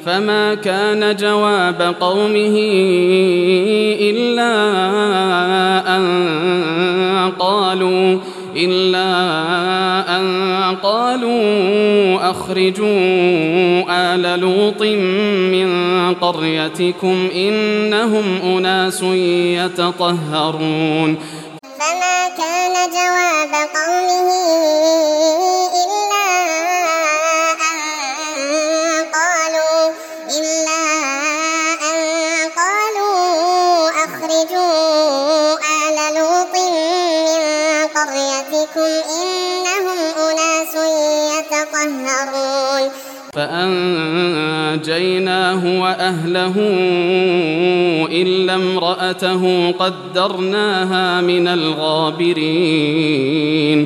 فما كان جواب قومه إلا أن قالوا أخرجوا آل لوط من قريتكم إنهم أناس يتطهرون. فما كان جواب قومه إلا أن قالوا أخرجوا آل لوط من قريتكم إنهم أناس يتطهرون. فأنجيناه وأهله إلا امرأته قدرناها من الغابرين.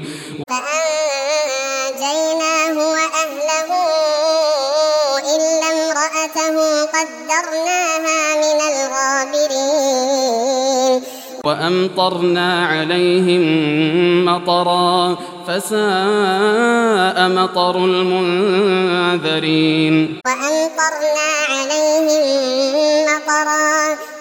فأنجيناه وأهله إلا امرأته قدرناها من الغابرين. وأمطرنا عليهم مطرا فساء مطر المنذرين. وأمطرنا عليهم مطرا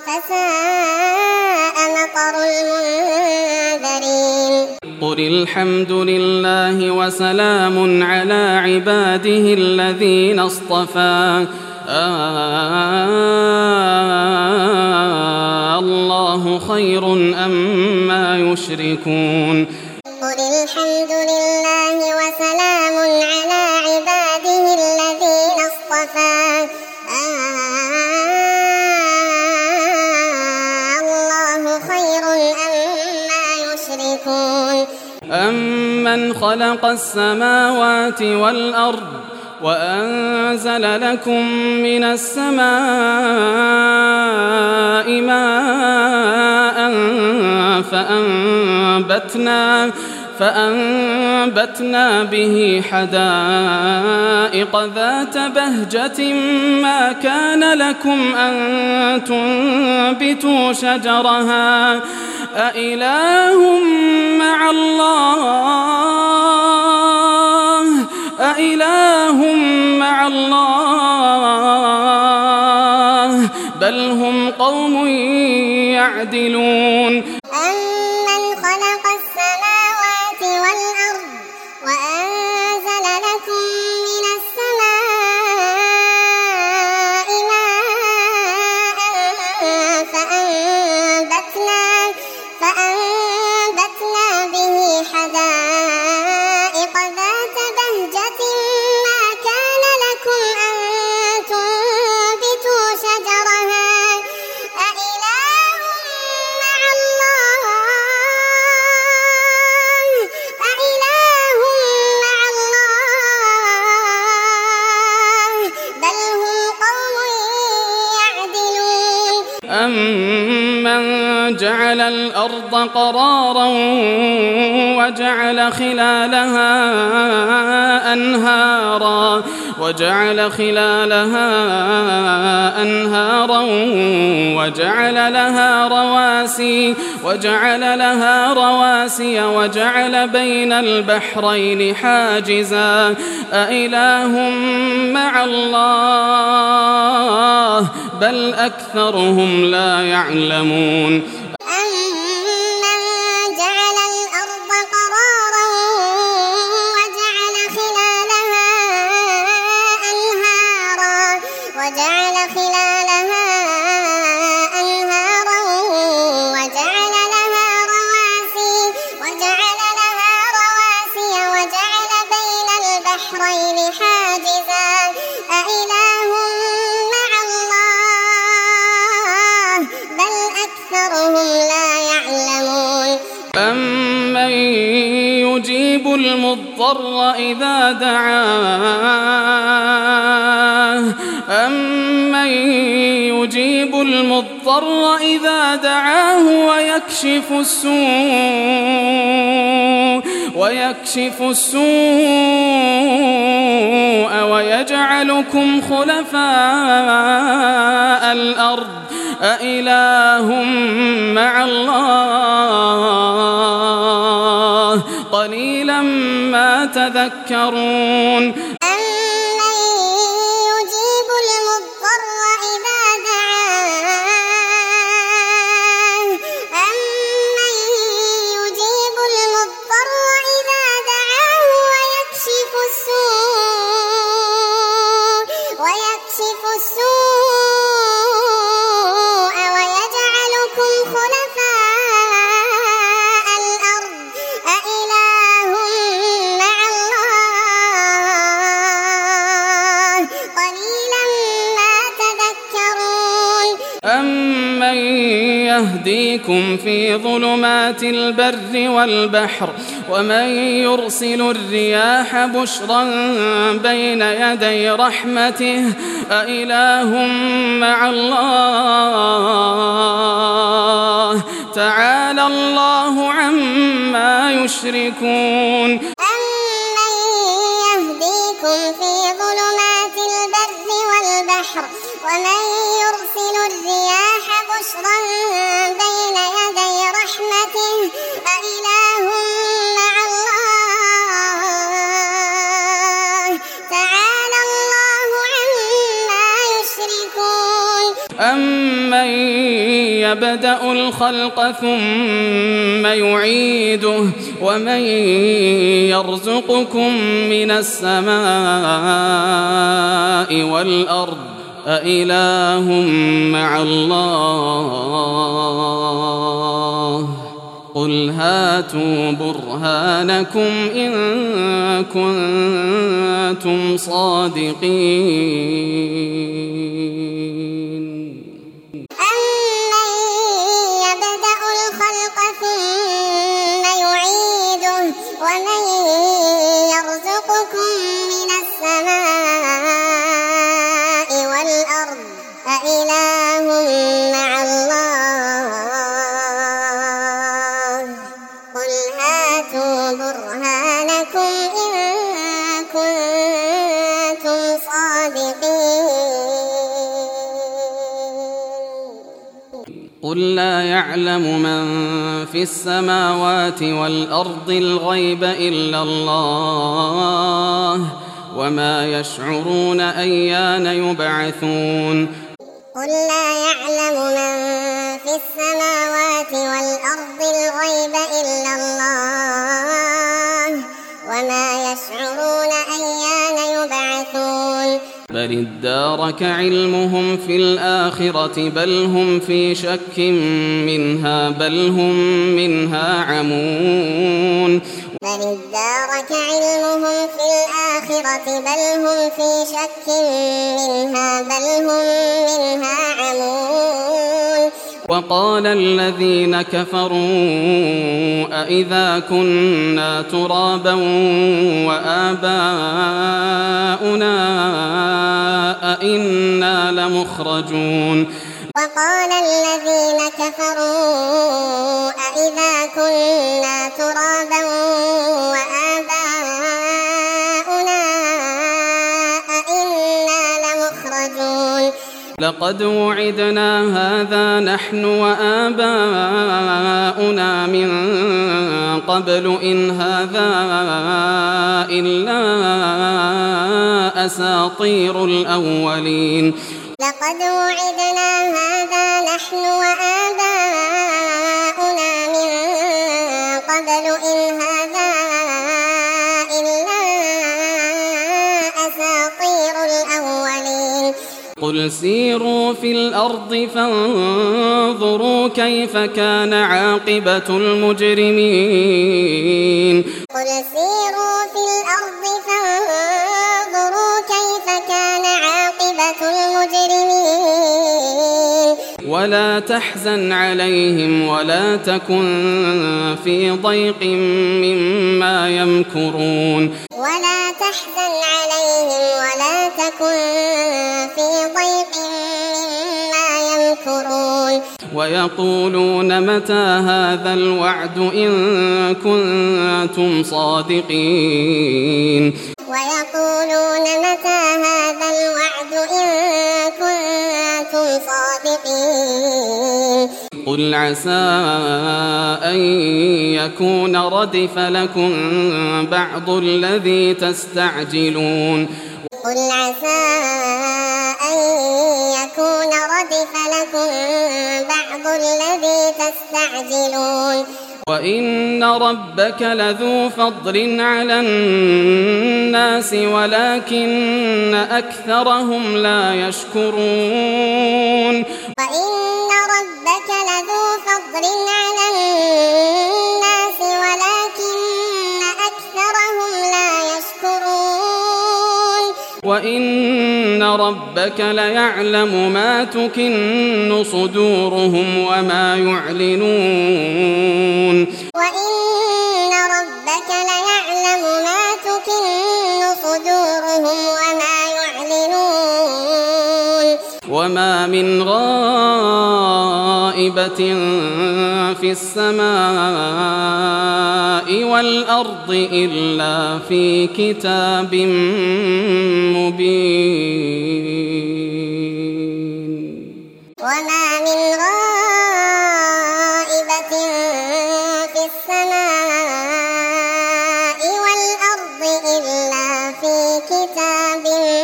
فساء مطر المنذرين. قل الحمد لله وسلام على عباده الذين اصطفى الله خير أما يشركون. قل الحمد لله وسلام على عباده الذين اصطفى الله خير أما يشركون. أمن خلق السماوات والأرض وأنزل لكم من السماء ماء فأنبتنا به حدائق ذات بهجة ما كان لكم أن تنبتوا شجرها أإله مع الله بل هم قوم يعدلون. أمن خلق السماوات والأرض وأنزل لكم من السماء ماء فأنبتنا به حدائق ذات بهجة ما كان لكم أن تنبتوا شجرها أإله مع الله بل هم قوم يعدلون. أمن جعل الأرض قرارا وجعل خلالها أنهارا وجعل لها رواسي وجعل بين البحرين حاجزا أإله مع الله بل أكثرهم لا يعلمون. أمن جعل الأرض قرارا وجعل خلالها أنهارا وجعل لها رواسي وجعل بين البحرين حاجزا أإله مع الله بل أكثرهم لا يعلمون. أمن يجيب المضطر إذا دعاه ويكشف السوء ويجعلكم خلفاء الأرض أإله مع الله قليلا ما تذكرون. أمن يجيب المضطر إذا دعاه أمن يجيب المضطر إذا دعاه ويكشف السوء ويجعلكم خلفاء الأرض أإله مع الله قليلا ما تذكرون أمن يهديكم في ظلمات البر والبحر ومن يرسل الرياح بشرا بين يدي رحمته أإله مع الله تعالى الله عما يشركون أمن يهديكم في ظلمات البر والبحر ومن يرسل الرياح بشرا بين يدي رحمته أإله مع الله تعالى الله عما يشركون أمن يبدأ الخلق ثم يعيده ومن يرزقكم من السماء والأرض أإله مع الله قل هاتوا برهانكم إن كنتم صادقين أمن يبدأ الخلق ثم يعيده ومن يرزقكم من السماء والأرض أإله مع الله قل هاتوا برهانكم إن كنتم صادقين قل لا يعلم من في السماوات والأرض الغيب إلا الله وما يشعرون أيان يبعثون قل لا يعلم من في السماوات والأرض الغيب إلا الله وما يشعرون أيان يبعثون بل ادارك علمهم في الآخرة بل هم في شك منها بل هم منها عمون بل ادارك علمهم في الآخرة بل هم في شك منها بل هم منها عمون وقال الذين كفروا أإذا كنا ترابا وآباؤنا أإنا لمخرجون وقال الذين كفروا أإذا كنا ترابا وآباؤنا أإنا لمخرجون لقد وعدنا هذا نحن وآباؤنا من قبل إن هذا إلا أساطير الأولين لقد وعدنا هذا نحن وآباؤنا من قبل إن هذا إلا أساطير الأولين قل سيروا في الأرض فانظروا كيف كان عاقبة المجرمين قل سيروا في الأرض فانظروا كيف كان عاقبة المجرمين ولا تحزن عليهم ولا تكن في ضيق مما يمكرون ولا تحزن عليهم ولا تكن في ضيق مما يمكرون ويقولون متى هذا الوعد إن كنتم صادقين ويقولون متى هذا الوعد إن كنتم صادقين قل عسى أن يكون ردف لكم بعض الذي تستعجلون قل عسى أن ردف لكم بعض الذي تستعجلون وإن ربك لذو فضل على الناس ولكن أكثرهم لا يشكرون وإن ربك لذو فضل على الناس ولكن أكثرهم لا يشكرون وإن ربك ليعلم ما تكن صدورهم وما يعلنون وإن ربك ليعلم ما تكن صدورهم وما يعلنون وما من غائبة في السماء والأرض إلا في كتاب مبين وما من غائبة في السماء والأرض إلا في كتاب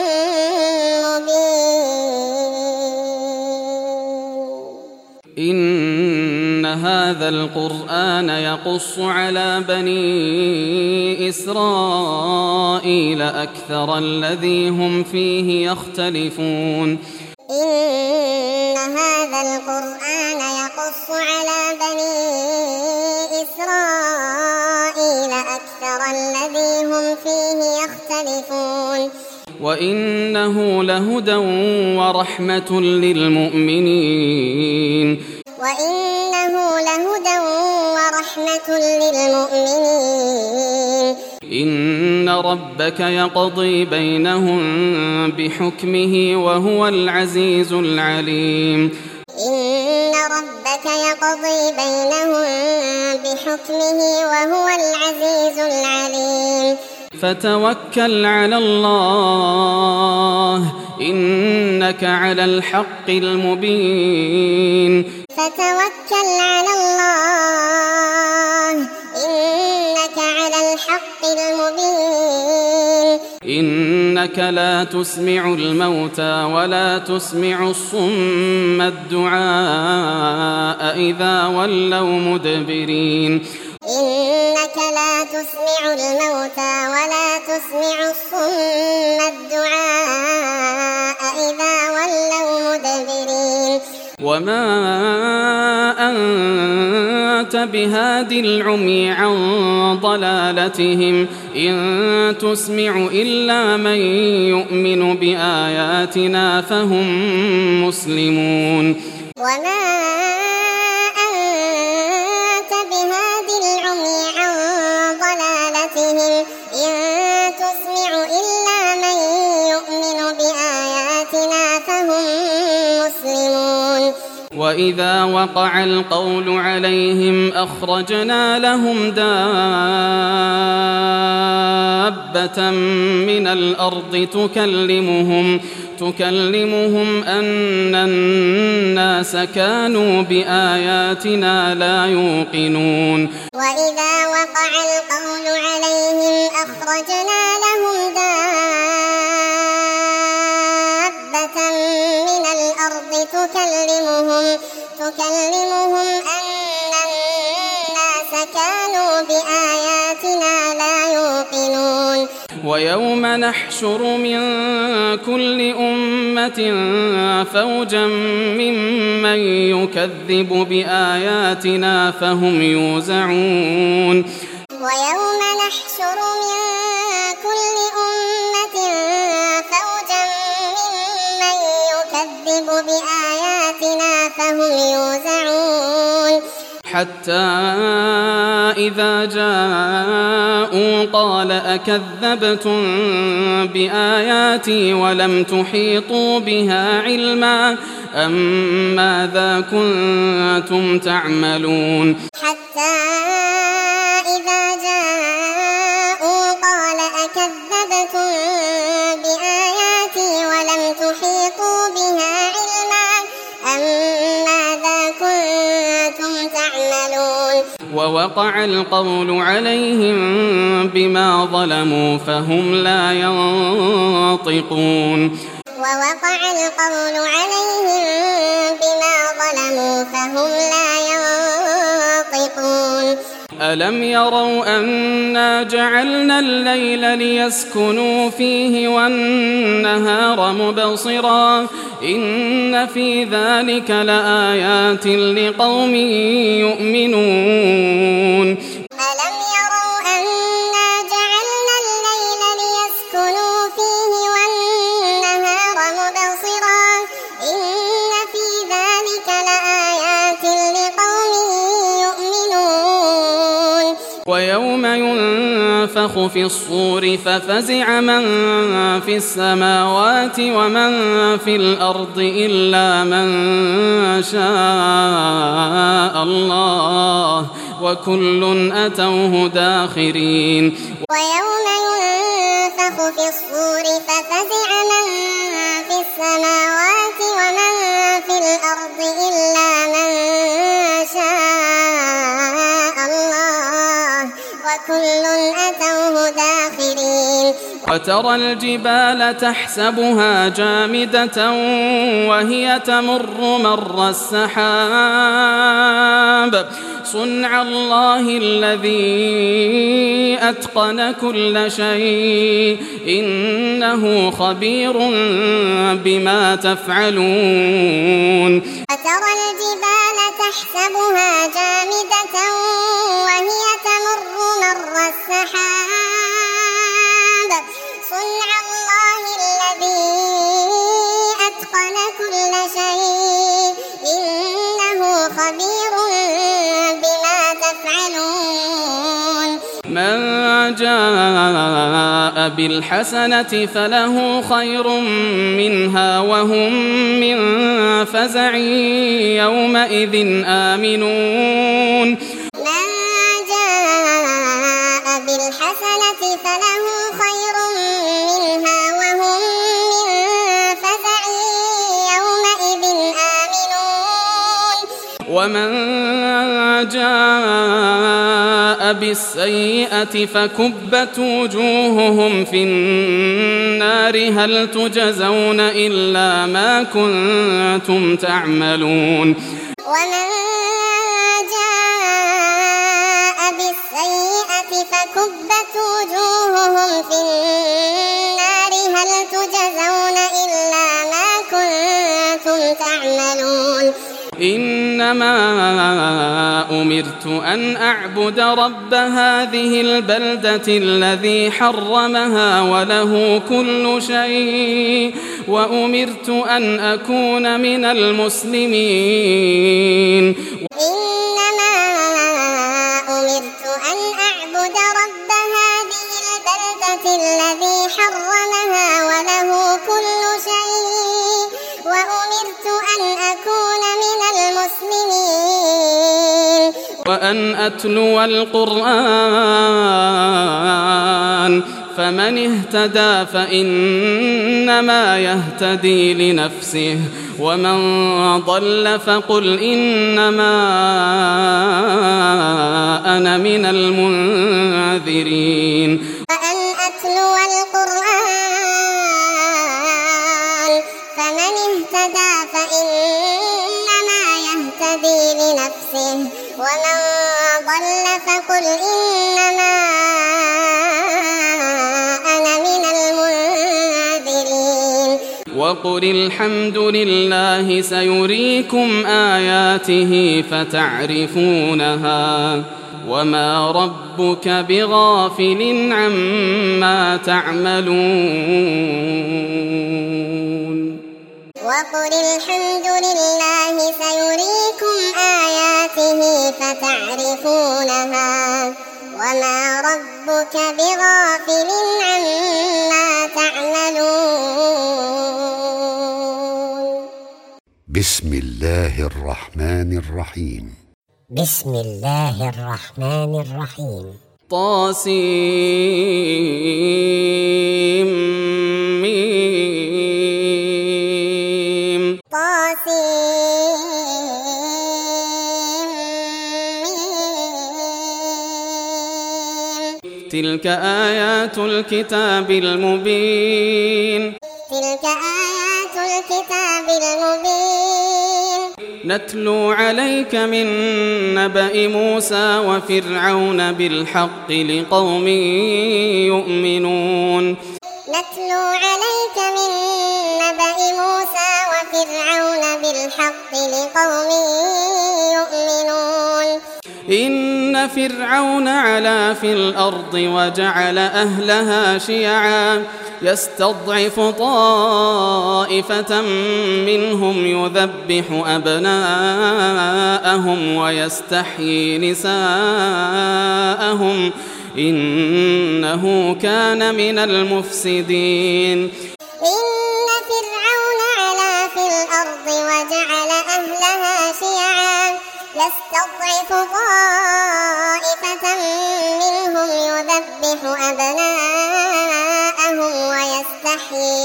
مبين إن هذا القرآن يقص على بني إسرائيل أكثر الذي هم فيه يختلفون إن هذا القرآن يقص على بني إسرائيل أكثر الذي هم فيه يختلفون وإنه لهدى ورحمة للمؤمنين وإنه لهدى ورحمة للمؤمنين إن ربك يقضي بينهم بحكمه وهو العزيز العليم إن ربك يقضي بينهم بحكمه وهو العزيز العليم فتوكل على الله إنك على الحق المبين فتوكل على الله إنك على الحق المبين إنك لا تسمع الموتى ولا تسمع الصم الدعاء إذا ولوا مدبرين إنك لا تسمع الموتى ولا تسمع الصم الدعاء إذا ولوا مدبرين وما أنت بهاد العمي عن ضلالتهم إن تسمع إلا من يؤمن بآياتنا فهم مسلمون وما أنت بهاد العمي عن ضلالتهم إن تسمع إلا من يؤمن بآياتنا فهم مسلمون وإذا وقع القول عليهم أخرجنا لهم دابة من الأرض تكلمهم أن الناس كانوا بآياتنا لا يوقنون وإذا وقع القول عليهم أخرجنا لهم دابة من الأرض تكلمهم أن الناس كانوا بآياتنا لا يوقنون ويوم نحشر من كل أمة فوجا ممن يكذب بآياتنا فهم يوزعون ويوم نحشر من كل أمة فوجا ممن يكذب بآياتنا فهم يوزعون حتى إذا جاءوا قال أكذبتم بآياتي ولم تحيطوا بها علما أم ماذا كنتم تعملون حتى إذا جاءوا قال أكذبتم بآياتي ولم تحيطوا بها علما أم ماذا كنتم تعملون ووقع القول عليهم بما ظلموا فهم لا ينطقون ووقع القول عليهم ألم يروا أنا جعلنا الليل ليسكنوا فيه والنهار مبصرا إن في ذلك لآيات لقوم يؤمنون ألم يروا أنا جعلنا الليل ليسكنوا فيه والنهار مبصرا إن في ذلك لآيات لقوم يؤمنون ويوم ينفخ في الصور ففزع من في السماوات ومن في الأرض إلا من شاء الله وكل أتوه داخرين ويوم ينفخ في الصور ففزع من في السماوات ومن في الأرض إلا من شاء الله وكل أتوه داخرين وترى الجبال تحسبها جامدة وهي تمر مر السحاب صنع الله الذي أتقن كل شيء إنه خبير بما تفعلون وترى الجبال تحسبها جامدة وهي تمر مر السحاب صنع الله الذي أتقن كل شيء إنه خبير بما تفعلون من جاء بالحسنة فله خير منها وهم من فزع يومئذ آمنون من جاء بالحسنة فله خير منها وهم من فزع يومئذ آمنون ومن جاء بالسيئة فكبت وجوههم في النار هل تجزون إلا ما كنتم تعملون ومن جاء بالسيئة فكبت وجوههم في النار هل تجزون إلا ما كنتم تعملون إنما أمرت أن أعبد رب هذه البلدة الذي حرمها وله كل شيء وأمرت أن أكون من المسلمين إنما أمرت أن أعبد رب هذه البلدة الذي حرمها وله كل شيء وأمرت أن أكون من المسلمين وأن أتلو القرآن فمن اهتدى فإنما يهتدي لنفسه ومن ضل فقل إنما أنا من المنذرين وأن أتلو القرآن فمن اهتدى فإنما يهتدي لنفسه ومن ضل فقل إنما أنا من المنذرين وقل الحمد لله سيريكم آياته فتعرفونها وما ربك بغافل عما تعملون وقل الحمد لله سيريكم آياته فتعرفونها وما ربك بغافل عما تعملون بسم الله الرحمن الرحيم بسم الله الرحمن الرحيم طاسيم ميم تلك آيات الكتاب المبين تلك آيات الكتاب المبين نتلو عليك من نبأ موسى وفرعون بالحق لقوم يؤمنون نتلو عليك من نبأ موسى وفرعون بالحق لقوم يؤمنون إن فرعون علا في الأرض وجعل أهلها شيعا يستضعف طائفة منهم يذبح أبناءهم ويستحيي نساءهم إنه كان من المفسدين إن فرعون علا في الأرض وجعل أهلها شيعا يستضعف طائفة منهم يذبح أبناءهم ويستحيي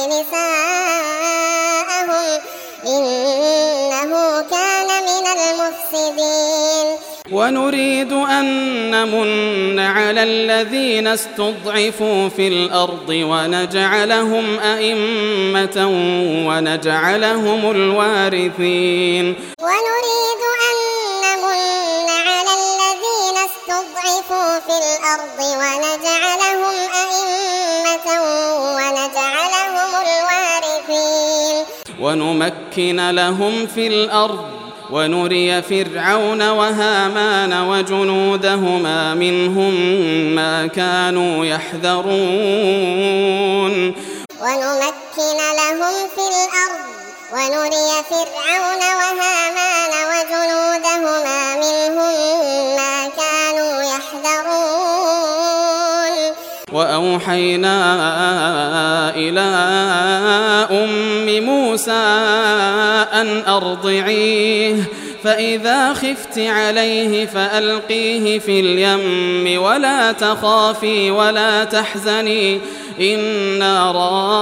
نساءهم إنه كان من المفسدين ونريد أن نمن على الذين استضعفوا في الأرض ونجعلهم أئمة ونجعلهم الوارثين ونريد أن نمن على الذين استضعفوا في الأرض ونجعلهم أئمة ونجعلهم الوارثين ونمكن لهم في الأرض ونري فرعون وهامان وجنودهما منهم ما كانوا يحذرون ونمكن لهم في الأرض ونري فرعون وهامان وجنودهما منهم ما كانوا يحذرون وأوحينا إلى أم موسى أن أرضعيه فإذا خفت عليه فألقيه في اليم ولا تخافي ولا تحزني إنا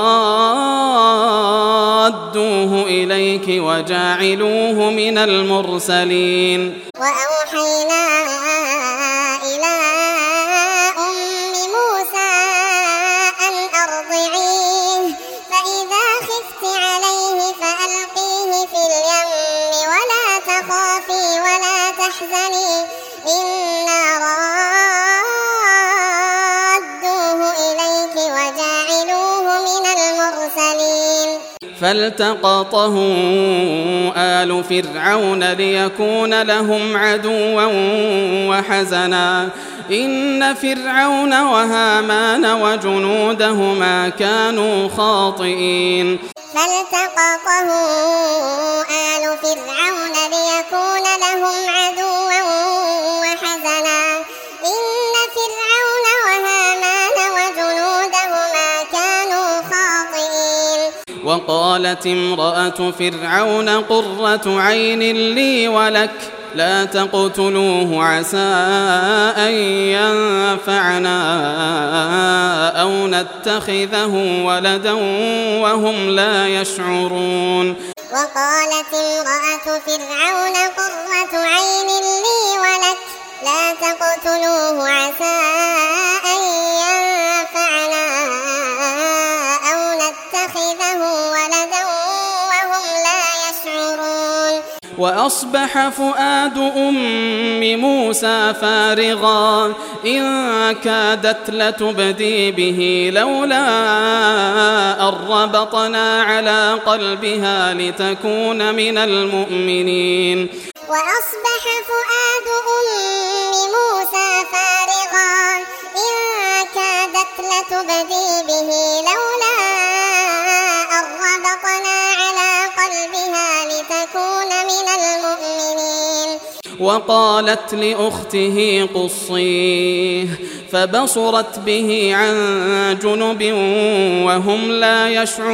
رادوه إليك وجاعلوه من المرسلين وأوحينا إلى أم موسى أن أرضعيه فإذا خفت عليه فألقيه في اليم ولا تخافي ولا تحزني إنا رادوه إليك وجاعلوه من المرسلين فالتقطه آل فرعون ليكون لهم عدوا وحزنا إن فرعون وهامان وجنودهما كانوا خاطئين فالتقطه آل فرعون ليكون لهم عدوا وحزنا إن فرعون وهامان وجنودهما كانوا خاطئين وقالت امرأة فرعون قرة عين لي ولك لا تقتلوه عسى أن ينفعنا أو نتخذه ولدا وهم لا يشعرون وقالت امرأة فرعون قرة عين لي ولك لا تقتلوه عسى أن ينفعنا أو نتخذه ولدا وهم لا يشعرون وأصبح فؤاد أم موسى فارغا إن كادت لتبدي به لولا أن ربطنا على قلبها لتكون من المؤمنين وأصبح فؤاد أم موسى فارغا إن كادت لتبدي به لولا أن ربطنا على قلبها لتكون من المؤمنين وقالت لأخته قصيه فبصرت به عن جنب وهم لا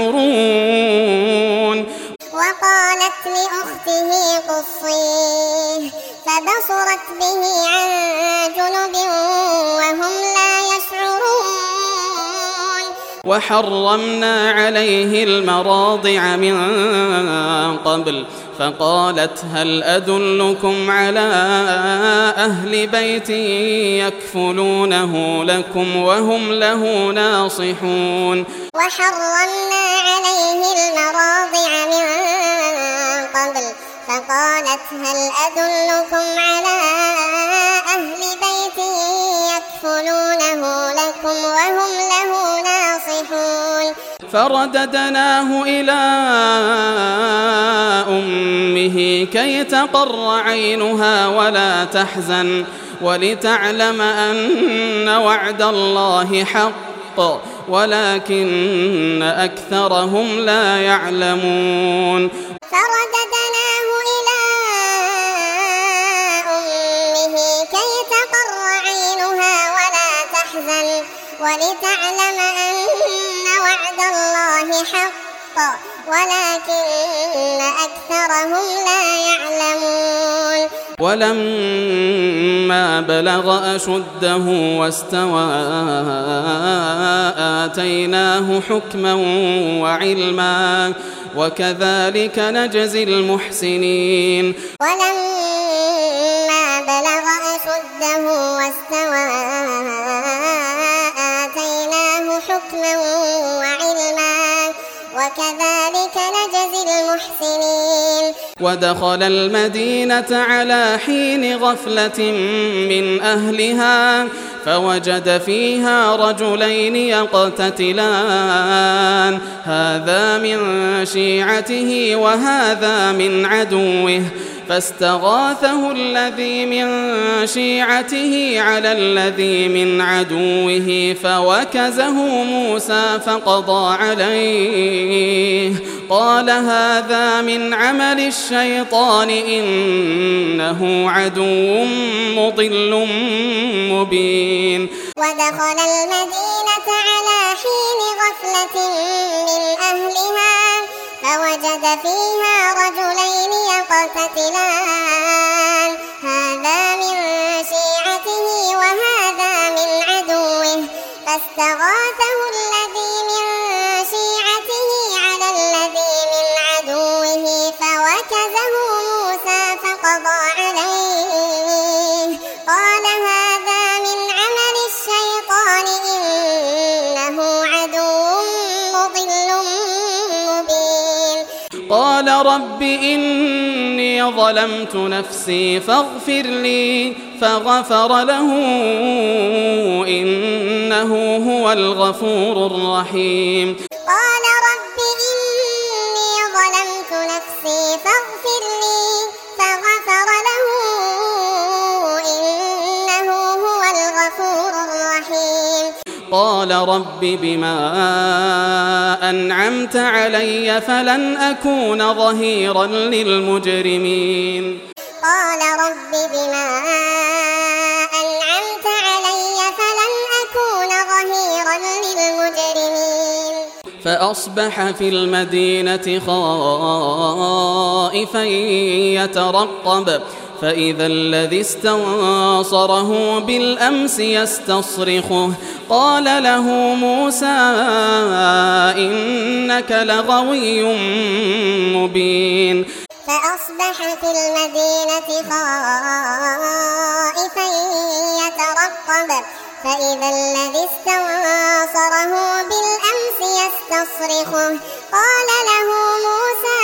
يشعرون وقالت لأخته قصيه فبصرت به عن جنب وهم لا يشعرون وحرمنا عليه المراضع من قبل فقالت هل أدلكم على أهل بيت يكفلونه لكم وهم له ناصحون وحرمنا عليه المراضع من قبل فقالت هل أدلكم على أهل بيت يكفلونه لكم وهم له ناصحون فرددناه إلى أمه كي تقر عينها ولا تحزن ولتعلم أن وعد الله حق ولكن أكثرهم لا يعلمون فرددناه إلى أمه كي تقر عينها ولا تحزن ولتعلم أن وعد الله حق ولكن أكثرهم لا يعلمون ولما بلغ أشده واستوى آتيناه حكما وعلما وكذلك نجزي المحسنين ولما بلغ أشده واستوى آتيناه حكما وعلما وكذلك نجزي المحسنين ودخل المدينة على حين غفلة من أهلها فوجد فيها رجلين يقتتلان هذا من شيعته وهذا من عدوه فاستغاثه الذي من شيعته على الذي من عدوه فوكزه موسى فقضى عليه قال هذا من عمل الشيطان إنه عدو مضل مبين ودخل المدينة على حين غفلة من أهلها فوجد فيها رجلين يقتتلان هذا من شيعته وهذا من عدوه فاستغاثه الذي من شيعته على الذي من عدوه فوكزه موسى فقضى عليه قال هذا من عمل الشيطان إنه عدو مضل مبين قال رب إني ظلمت نفسي فاغفر لي فغفر له إنه هو الغفور الرحيم قال رب إني ظلمت نفسي فاغفر لي فغفر له إنه هو الغفور الرحيم قال رب بما أنعمت علي فلن أكون ظهيرا للمجرمين قال رب بما أنعمت علي فلن أكون ظهيرا للمجرمين فأصبح في المدينة خائفا يترقب فإذا الذي استنصره بالأمس يستصرخه قال له موسى إنك لغوي مبين فأصبح في المدينة خائفا يترقب فإذا الذي استنصره بالأمس يستصرخه قال له موسى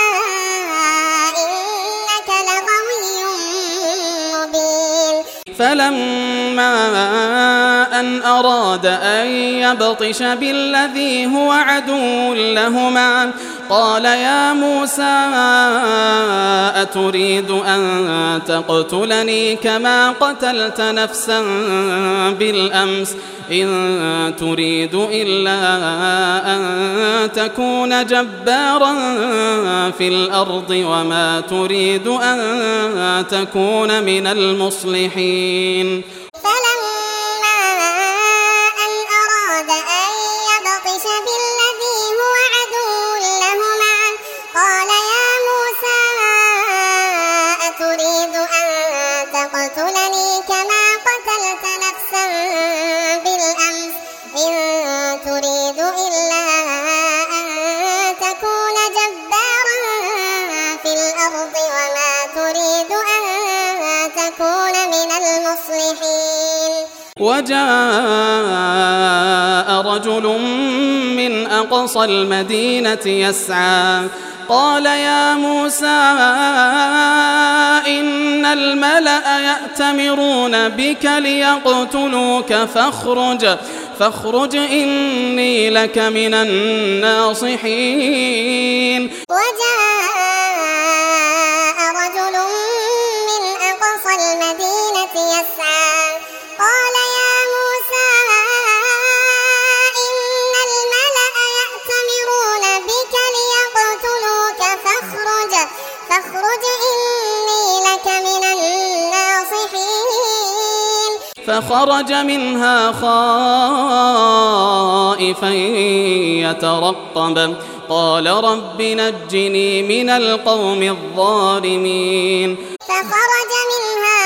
إنك لغوي مبين فلما أن أراد أن يبطش بالذي هو عدو لهما قال يا موسى أتريد أن تقتلني كما قتلت نفسا بالأمس إن تريد إلا أن تكون جبارا في الأرض وما تريد أن تكون من المصلحين فلما أن أراد أن يبطش بالذي هو عدو لهما قال يا موسى أتريد أن تقتلني كما قتلت نفسا بالأمس إن تريد إلا أن تكون جبارا في الأرض وما تريد أن تكون من المصلحين وجاء رجل من أقصى المدينة يسعى قال يا موسى الملأ يأتمرون بك ليقتلوك فاخرج إني لك من الناصحين. وجاء رجل من أقصى المدينة يسعى قال يا موسى إن الملأ يأتمرون بك ليقتلوك فاخرج إني لك من الناصحين. فخرج منها خائفا يترقب قال رب نجني من القوم الظالمين. فخرج منها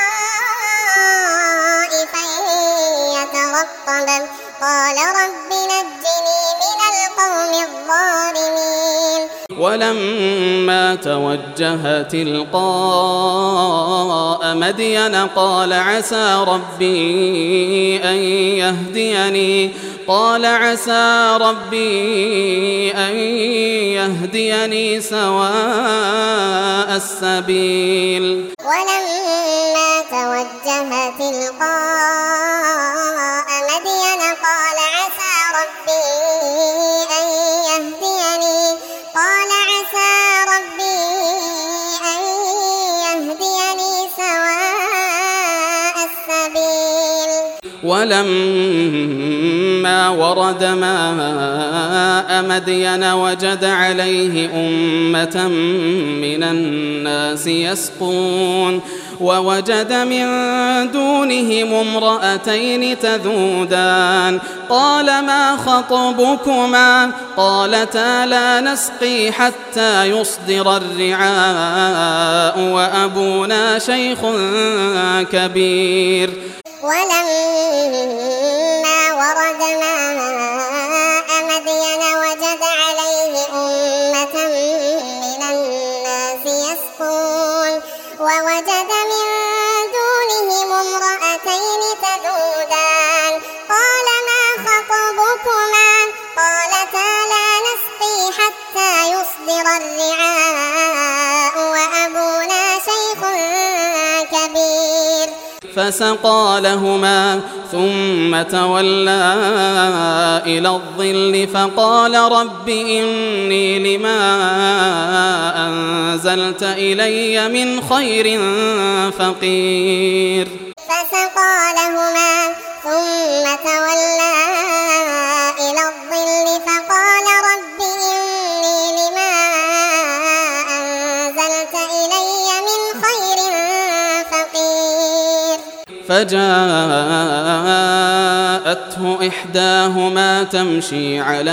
خائفا يترقب قال رب نجني من القوم الظالمين. ولما توجه تلقاء مدين قال عسى ربي أن يهديني سواء السبيل. ولما توجه تلقاء مدين قال عسى ربي أن يهديني سواء السبيل. ولما ورد ماء مدين وجد عليه أمة من الناس يسقون ووجد من دونهم امرأتين تذودان قال ما خطبكما قالتا لا نسقي حتى يصدر الرعاء وأبونا شيخ كبير. ولما ورد ماء مدين وجد عليه أمة من الناس يسقون ووجد من دونهم امرأتين تذودان قال ما خطبكما قالتا لا نسقي حتى يصدر الرعاء وأبونا شيخ كبير. فسقى لهما ثم تولى إلى الظل فقال رب إني لما أنزلت إلي من خير فقير. فسقى لهما ثم تولى إلى الظل فقال رب إني لما أنزلت إلي من خير فقير. فجاءته إحداهما تمشي على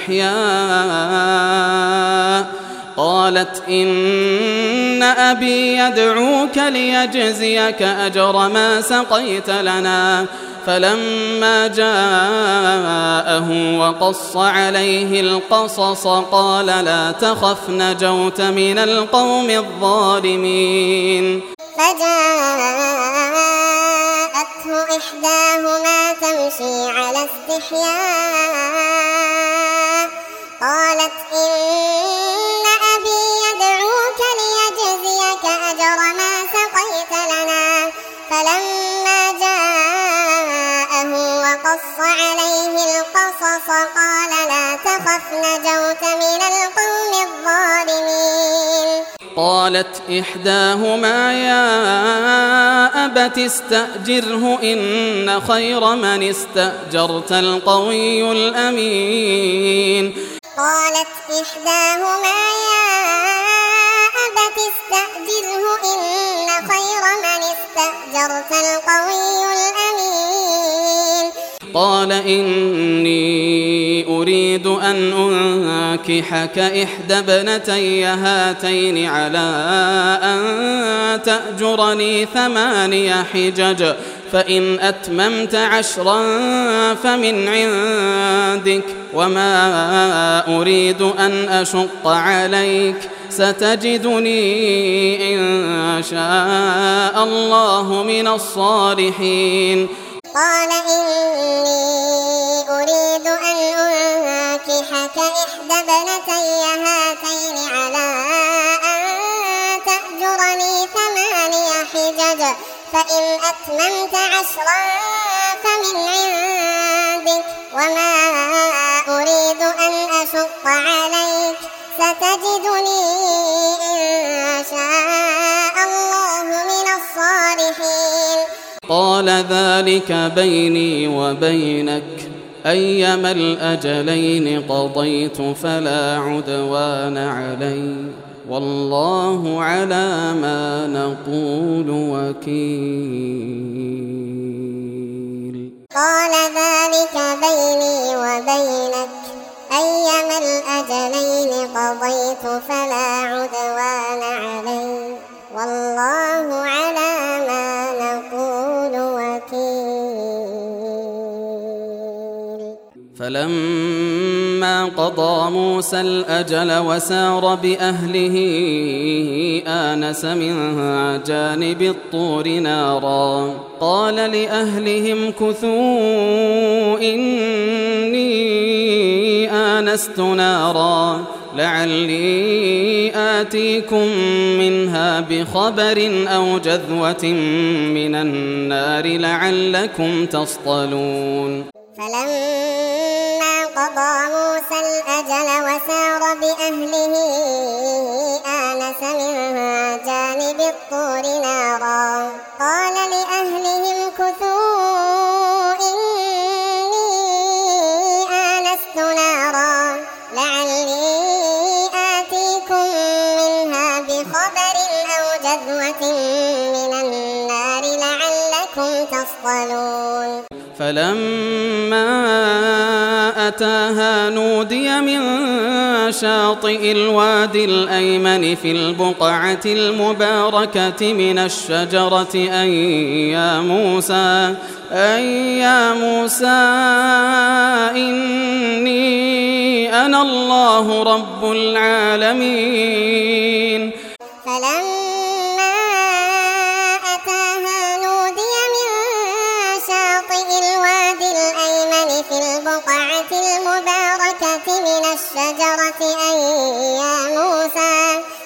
استحياء قالت إن أبي يدعوك ليجزيك أجر ما سقيت لنا. فلما جاءه وقص عليه القصص قال لا تخف نجوت من القوم الظالمين. فجاءته إحداهما تمشي على استحياء قالت إن أبي يدعوك ليجزيك أجر ما سقيت لنا. فلما جاءه وقص عليه القصص قال لا تخف نجوت من القوم الظالمين. قالت إحداهما يا أبت استأجره إن خير من استأجرت القوي الأمين. قالت إحداهما يا أبت استأجره إن خير من استأجرت القوي الأمين. قال إني أريد أن أنكحك إحدى ابنتي هاتين على أن تأجرني 8 حجج فإن أتممت 10 فمن عندك وما أريد أن أشق عليك ستجدني إن شاء الله من الصالحين. قال إني أريد أن أنكحك إحدى ابنتي هاتين على أن تأجرني 8 فإن أتممت 10 فمن عندك وما أريد أن أشق عليك ستجدني إن شاء الله من الصالحين. قال ذلك بيني وبينك أيما الأجلين قضيت فلا عدوان علي والله على ما نقول وكيل. قال ذلك بيني وبينك أيما الأجلين قضيت فلا عدوان علي والله على ما نقول وكيل. فلما قضى موسى الأجل وسار بأهله آنس من جانب الطور نارا قال لأهلهم كثوا إني آنست نارا لعلي آتيكم منها بخبر أو جذوة من النار لعلكم تصطلون. فلما قضى موسى الأجل وسار بأهله آنس من جانب الطور نارا قال لأهلهم كثوا إني آنست نارا لعلي آتيكم منها بخبر أو جذوة من النار لعلكم تصطلون. فلما أتاها نودي من شاطئ الوادي الأيمن في البقعة المباركة من الشجرة أن يا موسى إني أنا الله رب العالمين. فلما أتاها نودي من شاطئ الوادي الأيمن في البقعة المباركة من الشجرة أن يا موسى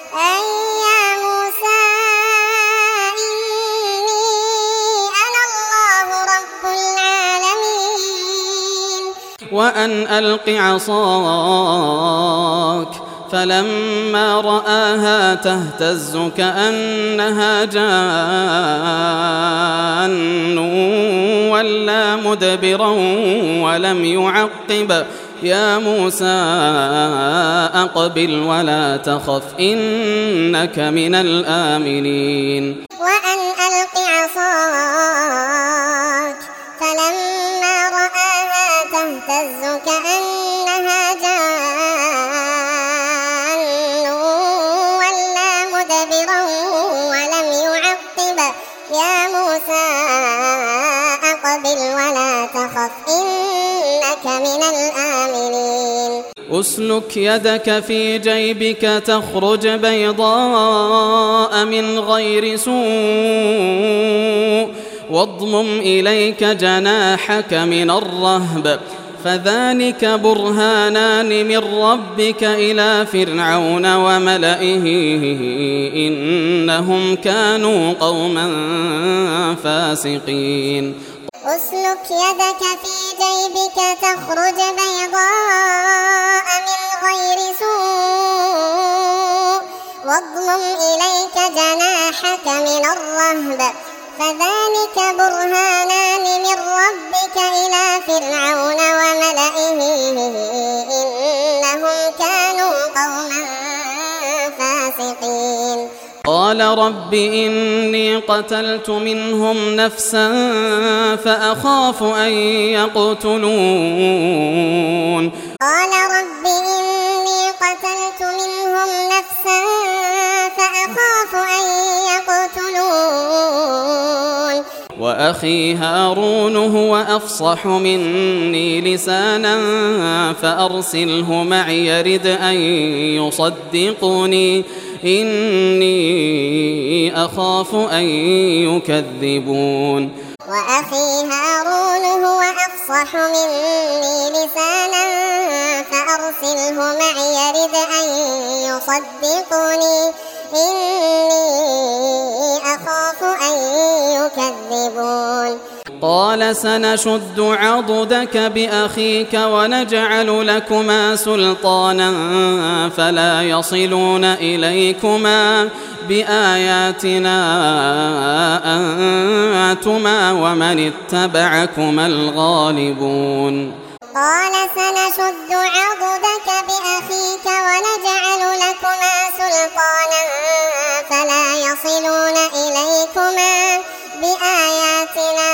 إني أنا الله رب العالمين. وأن ألق عصاك فلما رآها تهتز كأنها جان ولا مدبرا ولم يعقب يا موسى أقبل ولا تخف إنك من الآمنين. وأن ألق عصاك فلما رآها تهتز كأنها جان ولا مدبرا ولم يعقب يا موسى أقبل ولا تخف إنك من الآمنين. أسلك يدك في جيبك تخرج بيضاء من غير سوء واضمم إليك جناحك من الرهب فذلك برهانان من ربك إلى فرعون وملئه إنهم كانوا قوما فاسقين. أسلك يدك في جيبك تخرج بيضاء من غير سوء واضمم إليك جناحك من الرهب فذلك برهانان من ربك إلى فرعون وملئه إنهم كانوا قوما فاسقين. قال رب إني قتلت منهم نفسا فأخاف أن يقتلون. قال رب إني قتلت منهم نفسا فأخاف أن يقتلون. وأخي هارون هو أفصح مني لسانا فأرسله معي يرد أن يصدقني إني أخاف أن يكذبون. وأخي هارون هو أفصح مني لسانا فأرسله معي يرد أن يصدقني إني أخاف أن يكذبون. قال سنشد عضدك بأخيك ونجعل لكما سلطانا فلا يصلون إليكما بآياتنا أنتما ومن اتبعكما الغالبون قال سنشد عضدك بأخيك ونجعل لكما سلطانا فلا يصلون إليكما بآياتنا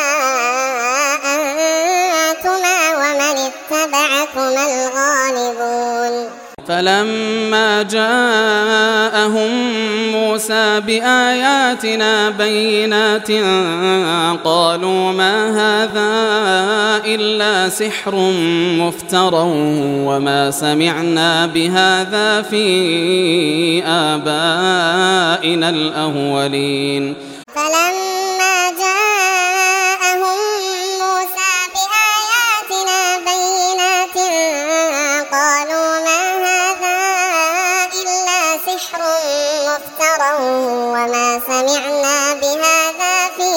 أنتما ومن اتبعكما الغالبون فلما جاءهم موسى بآياتنا بينات قالوا ما هذا إلا سحر مفترى وما سمعنا بهذا في آبائنا الأولين فلما جاءهم موسى بآياتنا بينات قالوا ما هذا إلا سحر مفترى وما سمعنا بهذا في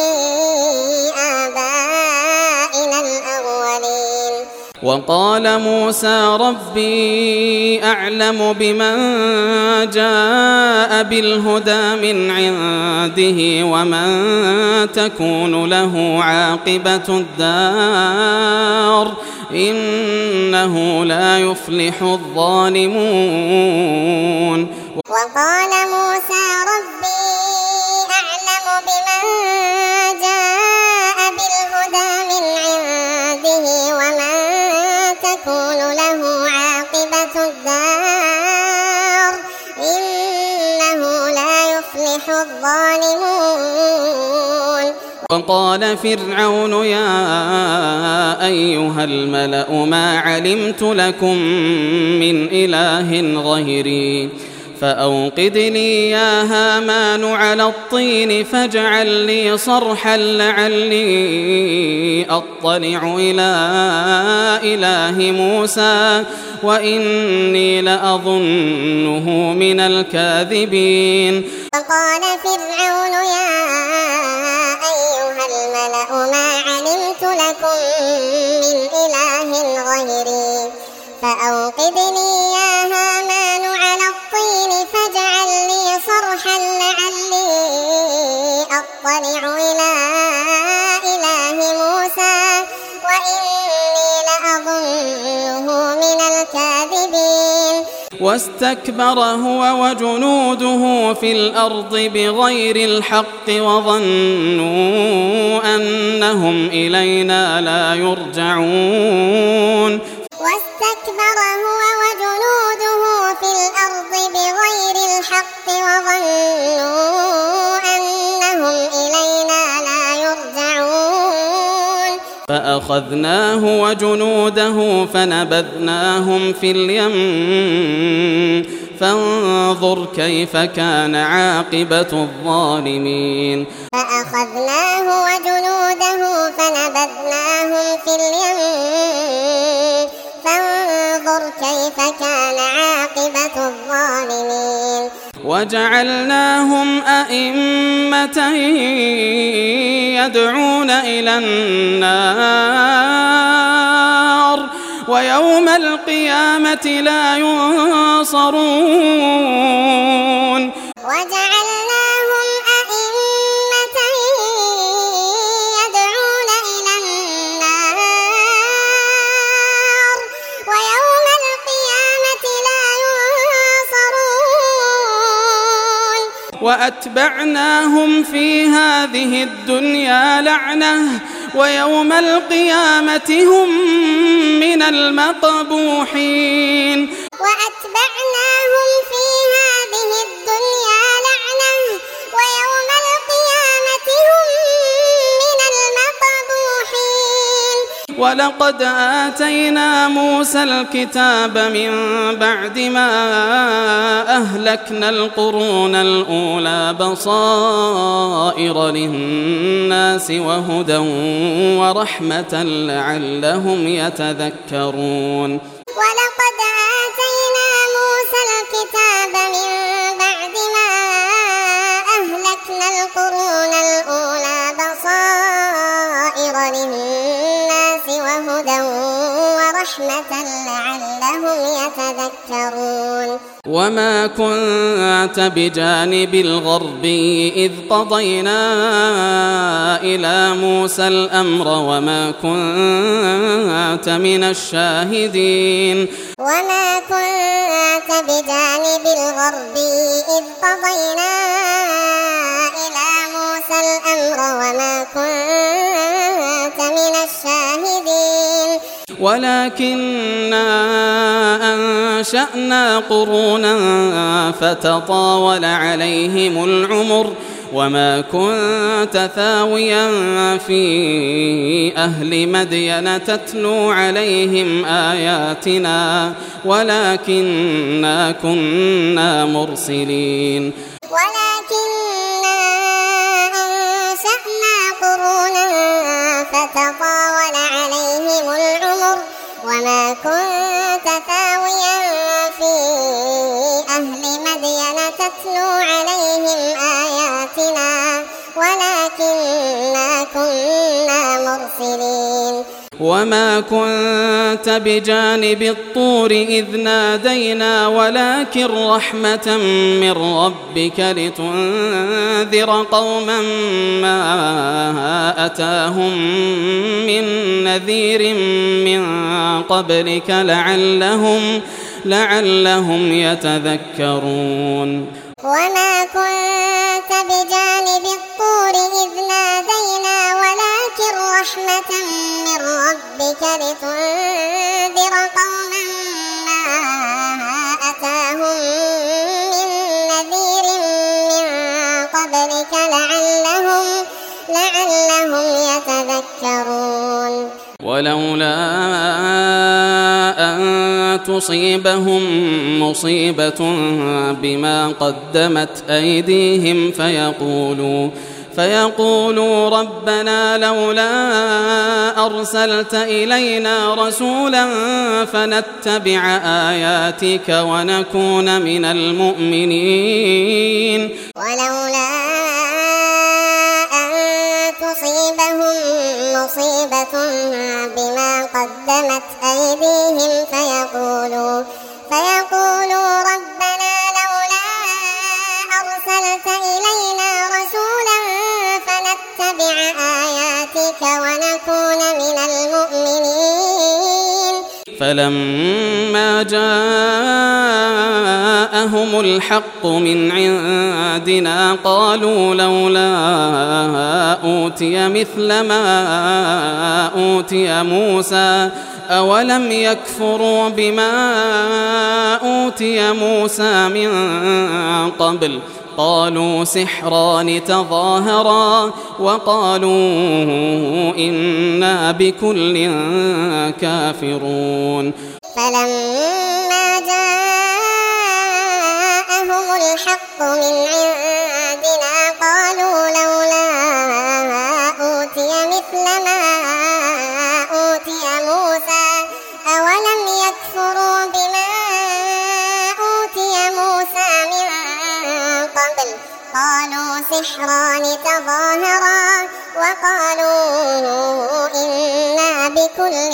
آبائنا الأولين وقال موسى ربي أعلم بمن جاء بالهدى من عنده ومن تكون له عاقبة الدار إنه لا يفلح الظالمون وقال موسى ربي أعلم بمن جاء بالهدى من عنده ومن تكون له عاقبة الدار إنه لا يفلح الظالمون وقال فرعون يا أيها الملأ ما علمت لكم من إله غيري فأوقد لي يا هامان على الطين فاجعل لي صرحا لعلي أطلع إلى إله موسى وإني لأظنه من الكاذبين وقال فرعون يا أيها الملأ ما علمت لكم من إله غيري فأوقد لي يا هامان على الطين فاجعل لي صرحا لعلي أطلع إلى إله موسى وإني لأظنه من الكاذبين واستكبر هو وجنوده في الأرض بغير الحق وظنوا أنهم إلينا لا يرجعون واستكبر هو وجنوده في الأرض بغير الحق وظنوا أنهم إلينا لا يرجعون فأخذناه وجنوده فنبذناهم في اليم فانظر كيف كان عاقبة الظالمين فأخذناه وجنوده فنبذناهم في اليم فانظر كيف كان عاقبة الظالمين وجعلناهم أئمة يدعون إلى النار ويوم القيامة لا ينصرون وجعلناهم أئمة يدعون إلى النار ويوم القيامة لا ينصرون وأتبعناهم في هذه الدنيا لعنة ويوم القيامة هم من المقبوحين وأتبعناهم في هذه الدنيا لعنة ويوم القيامة هم من المقبوحين ولقد آتينا موسى الكتاب من بعد ما أهلكنا القرون الأولى بصائر للناس وهدى ورحمة لعلهم يتذكرون ولقد آتينا موسى الكتاب من بعد ما أهلكنا القرون الأولى بصائر للناس يتذكرون وما كنت بجانب الغربي إذ قضينا إلى موسى الأمر وما كنت من الشاهدين وما كنت بجانب الغربي إذ قضينا إلى موسى الأمر وما كنت من الشاهدين ولكننا أنشأنا قرونا فتطاول عليهم العمر وما كنت ثاويا في أهل مدين تتلو عليهم آياتنا ولكننا كنا مرسلين ولكننا أنشأنا قرونا فتطاول عليهم العمر وما كنت ثاويا في أهل مدين تتلو عليهم آياتنا ولكننا كنا مرسلين وما كنت بجانب الطور إذ نادينا ولكن رحمة من ربك لتنذر قوما ما أتاهم من نذير من قبلك لعلهم يتذكرون وما كنت بجانب الطور إذ نادينا ولكن رحمة من ربك لتنذر قوما ما أتاهم من نذير من قبلك لعلهم يتذكرون ولولا أن تصيبهم مصيبة بما قدمت أيديهم فيقولوا ربنا لولا أرسلت إلينا رسولا فنتبع آياتك ونكون من المؤمنين ولولا أن تصيبهم مصيبة بما قدمت أيديهم فيقولوا ربنا لولا أرسلت إلينا رسولا فنتبع آياتك ونكون من المؤمنين فلما جاءهم الحق من عندنا قالوا لولا أوتي مثل ما أوتي موسى أولم يكفروا بما أوتي موسى من قبل قالوا سحران تظاهرا وقالوا إنا بكل كافرون فلما جاءهم الحق من عندنا قالوا لولا أوتي مثل ما أوتي موسى أولم يكفروا بما أوتي موسى من قبل قالوا سحران تظاهرا وقالوا إنا بكل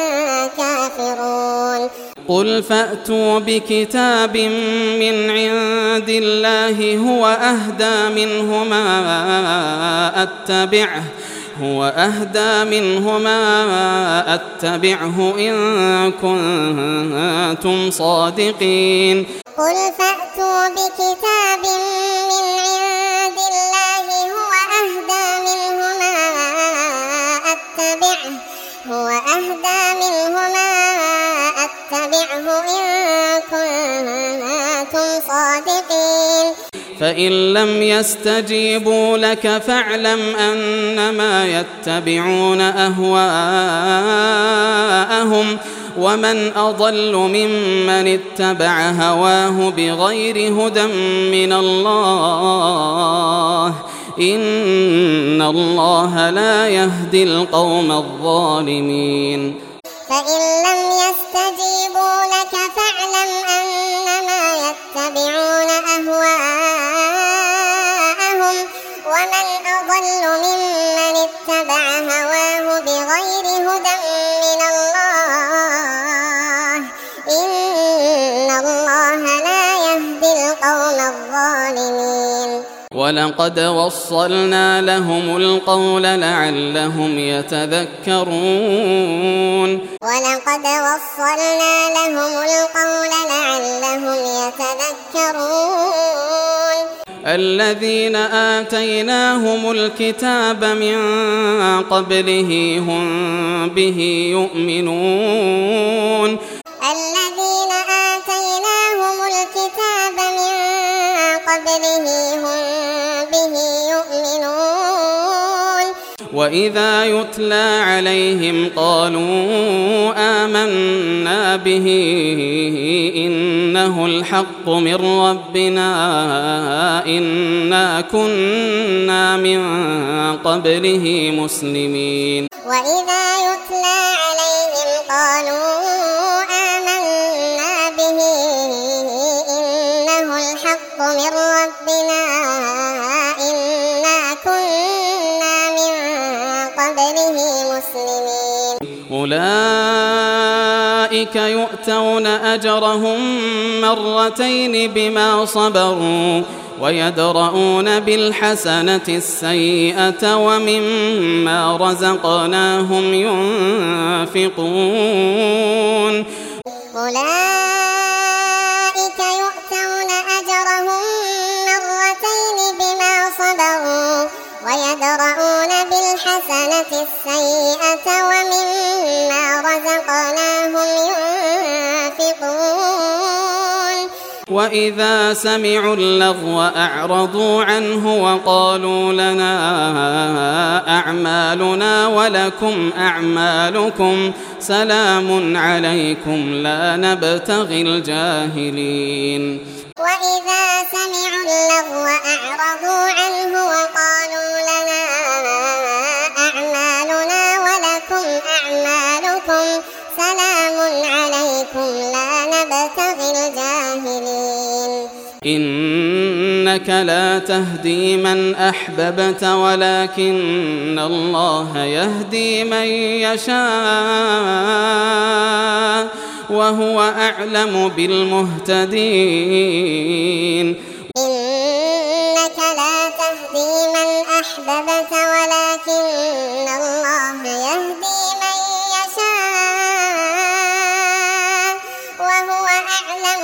كافرون قل فأتوا بكتاب من عند الله هو أهدى منه ما أتبعه إن كنتم صادقين قل فأتوا بكتاب من عند الله هو أهدى منه ما أتبعه إن كنتم صادقين فإن لم يستجيبوا لك فاعلم أنما يتبعون أهواءهم ومن أضل ممن اتبع هواه بغير هدى من الله إن الله لا يهدي القوم الظالمين فإن لم يستجيبوا لك فاعلم أنما يتبعون أهواءهم ومن أضل ممن اتبع هواه بغير هدى من الله إن ولقد وصلنا لهم القول لعلهم يتذكرون ولقد وصلنا لهم القول لعلهم يتذكرون الذين آتيناهم الكتاب من قبله هم به يؤمنون الذين آتيناهم الكتاب من قبله هم به يؤمنون وإذا يتلى عليهم قالوا آمنا به إنه الحق من ربنا إنا كنا من قبله مسلمين وإذا يتلى عليهم قالوا آمنا به إنه الحق من ربنا إنا كنا من قبله مسلمين أولئك يؤتون أجرهم مرتين بما صبروا ويدرؤون بالحسنة السيئة ومما رزقناهم ينفقون أولئك يؤتون أجرهم مرتين بما صبروا ويدرؤون بالحسنة السيئة ومما رزقناهم ينفقون وإذا سمعوا اللغو أعرضوا عنه وقالوا لنا أعمالنا ولكم أعمالكم سلام عليكم لا نبتغي الجاهلين وإذا سمعوا اللغو أعرضوا عنه وقالوا لنا أعمالنا ولكم أعمالكم سلام عليكم لا نبتغي الجاهلين إنك لا تهدي من أحببت ولكن الله يهدي من يشاء وهو أعلم بالمهتدين إنك لا تهدي من أحببت ولكن الله يهدي من يشاء وهو أعلم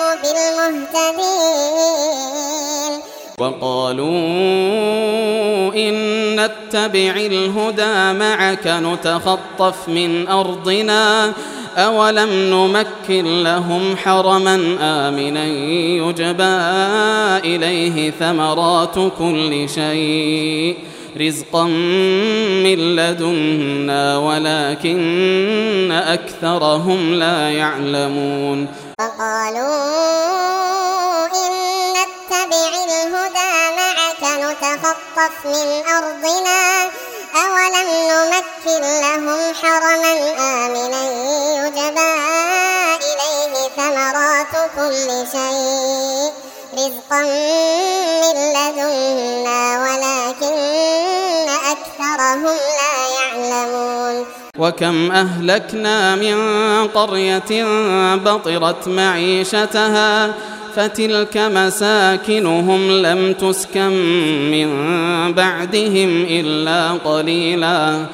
بالمهتدين وقالوا إن نتبع الهدى معك نتخطف من أرضنا أولم نمكن لهم حرما آمنا يجبى إليه ثمرات كل شيء رزقا من لدنا ولكن أكثرهم لا يعلمون وقالوا إن نتبع الهدى معك نتخطف من أرضنا أولم نمكن لهم حرما آمنا يجبى إليه ثمرات كل شيء رزقا من لدنا ولكن أكثرهم لا يعلمون وكم أهلكنا من قرية بطرت معيشتها فتلك مساكنهم لم تسكن من بعدهم إلا قليلا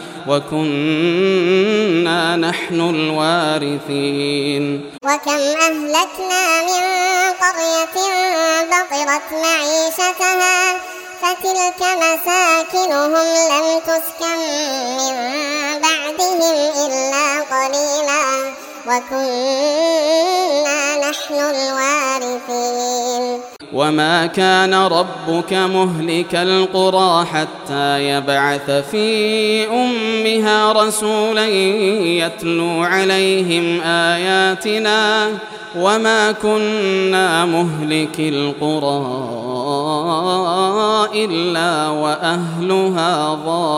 وكنا نحن الوارثين وكم أهلكنا من قرية بطرت معيشتها فتلك مساكنهم لم تسكن من بعدهم إلا قليلا وكنا نحن الوارثين وما كان ربك مهلك القرى حتى يبعث في أمها رسولا يتلو عليهم آياتنا وما كنا مهلك القرى إلا وأهلها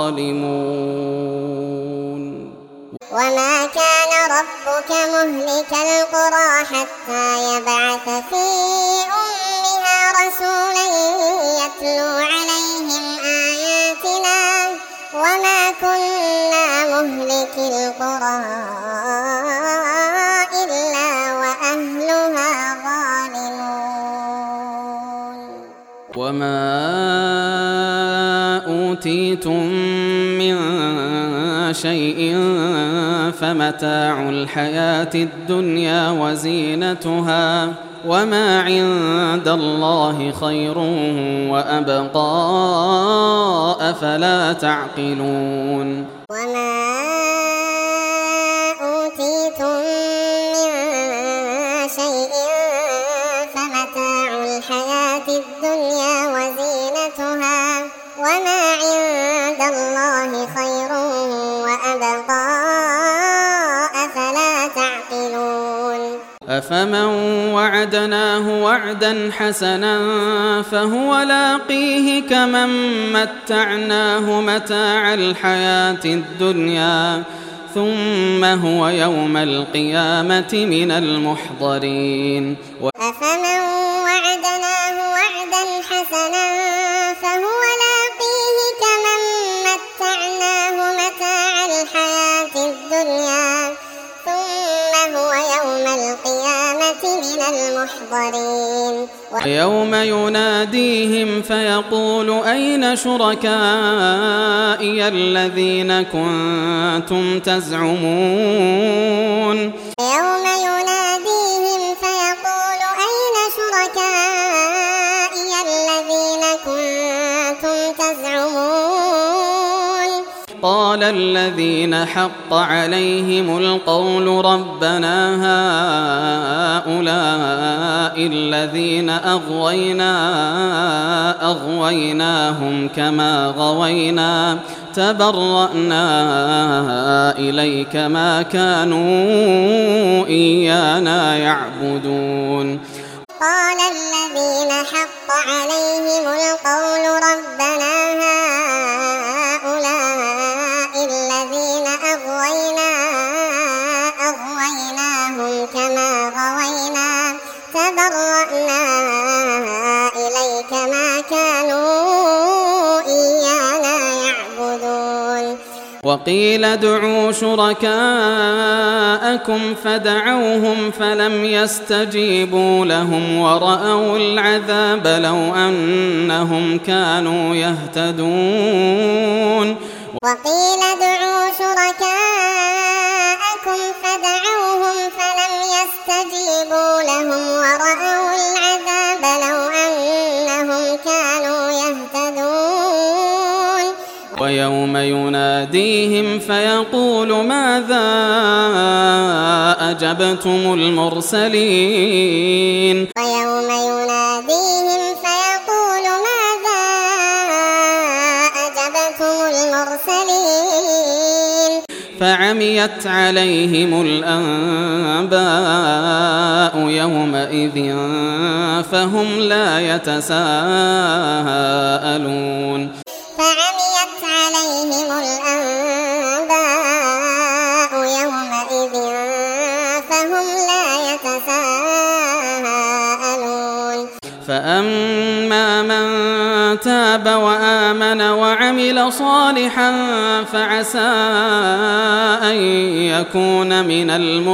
ظالمون وما كان ربك مهلك القرى حتى يبعث في أمها رسولا يتلو عليهم آياتنا وما كنا مهلك القرى إلا وأهلها ظالمون وما أوتيتم من شيء فمتاع الحياة الدنيا وزينتها وما عند الله خير وأبقى أفلا تعقلون وما أوتيتم من شيء فمتاع الحياة الدنيا وزينتها وما عند الله خير وأبقى أفلا تعقلون أفمن وعدناه وعدا حسنا فهو لاقيه كمن متعناه متاع الحياة الدنيا ثم هو يوم القيامة من المحضرين أفمن وعدناه وعدا حسنا فهو لاقيه كمن متعناه متاع الحياة الدنيا ثم هو يوم القيامة من المحضرين ويوم يناديهم فيقول أين شركائي الذين كنتم تزعمون يوم يناديهم فيقول أين شركائي الذين كنتم تزعمون قال الذين حق عليهم القول ربنا هؤلاء الذين أغويناهم كما غوينا تبرأنا إليك ما كانوا إيانا يعبدون قال الذين حق عليهم القول ربنا هؤلاء الذين أغويناهم كما غوينا تبرأنا إليك ما كانوا إيانا يعبدون وقيل ادعوا شركاءكم فدعوهم فلم يستجيبوا لهم ورأوا العذاب لو أنهم كانوا يهتدون وقيل ادعوا شركاءكم فدعوهم فلم يستجيبوا لهم ورأوا العذاب لو أنهم كانوا يهتدون ويوم يناديهم فيقول ماذا أجبتم المرسلين ويوم يناديهم فيقول ماذا أجبتم المرسلين فعميت عليهم الأنباء يومئذ فهم لا يتساءلون فعميت عليهم الأنباء يومئذ فهم لا يتساءلون فأما من تاب وآمن وعمل صالحا فعسى أن يكون من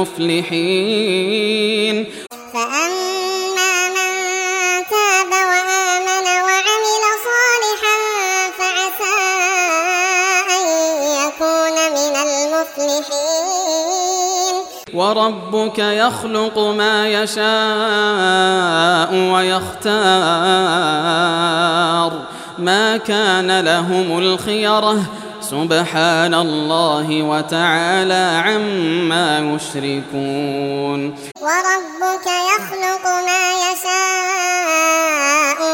المفلحين فأما من تاب وآمن وعمل صالحا فعسى أن يكون من المفلحين وربك يخلق ما يشاء ويختار ما كان لهم الخيرة سبحان الله وتعالى عما يشركون وربك يخلق ما يشاء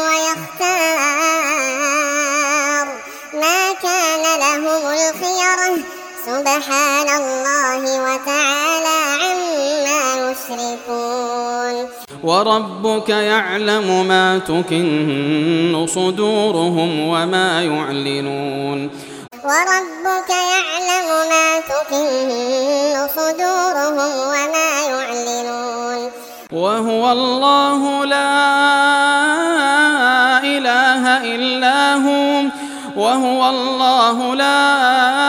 ويختار ما كان لهم الخيرة سبحان الله وتعالى عما يشركون وربك يعلم ما تكن صدورهم وما يعلنون وربك يعلم ما تكن صدورهم وما يعلنون وهو الله لا إله إلا هو وهو الله لا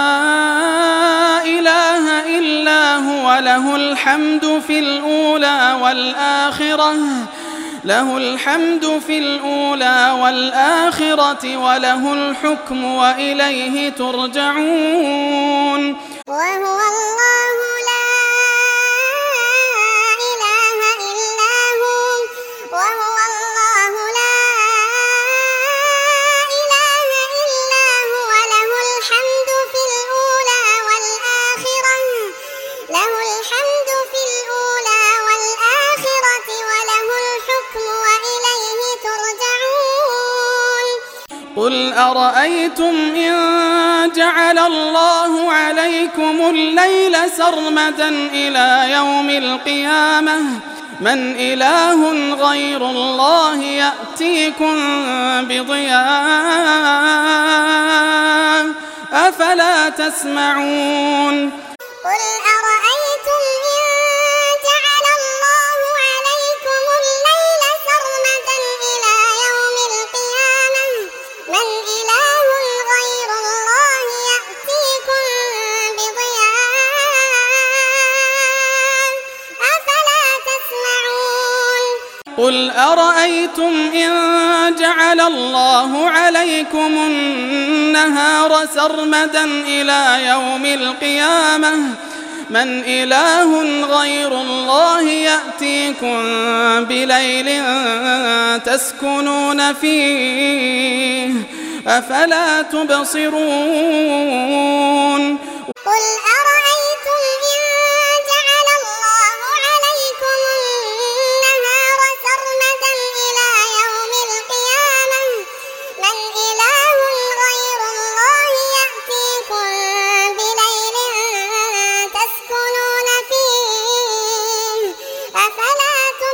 إله إلا هو له الحمد في الأولى والآخرة له الحمد في الأولى والآخرة وله الحكم وإليه ترجعون. وهو الله لا إله إلا هو، وهو الله لا إله إلا هو، له الحمد في الأولى والآخرة، له الحمد في الأولى والآخرة وله الحكم وإليه ترجعون. قل أرأيتم إن جعل الله عليكم الليل سرمدا إلى يوم القيامة من إله غير الله يأتيكم بضياء أفلا تسمعون. قل أرأيتم إن جعل الله عليكم الليل سرمدا إلى يوم القيامة من إله غير الله يأتيكم بضياء أفلا تسمعون. قل أرأيتم إن جعل الله عليكم النهار سرمدا إلى يوم القيامة من إله غير الله يأتيكم بليل تسكنون فيه أفلا تبصرون. قل أرأيتم إن جعل الله عليكم النهار سرمدا إلى يوم القيامة من إله غير الله يأتيكم بليل تسكنون فيه أفلا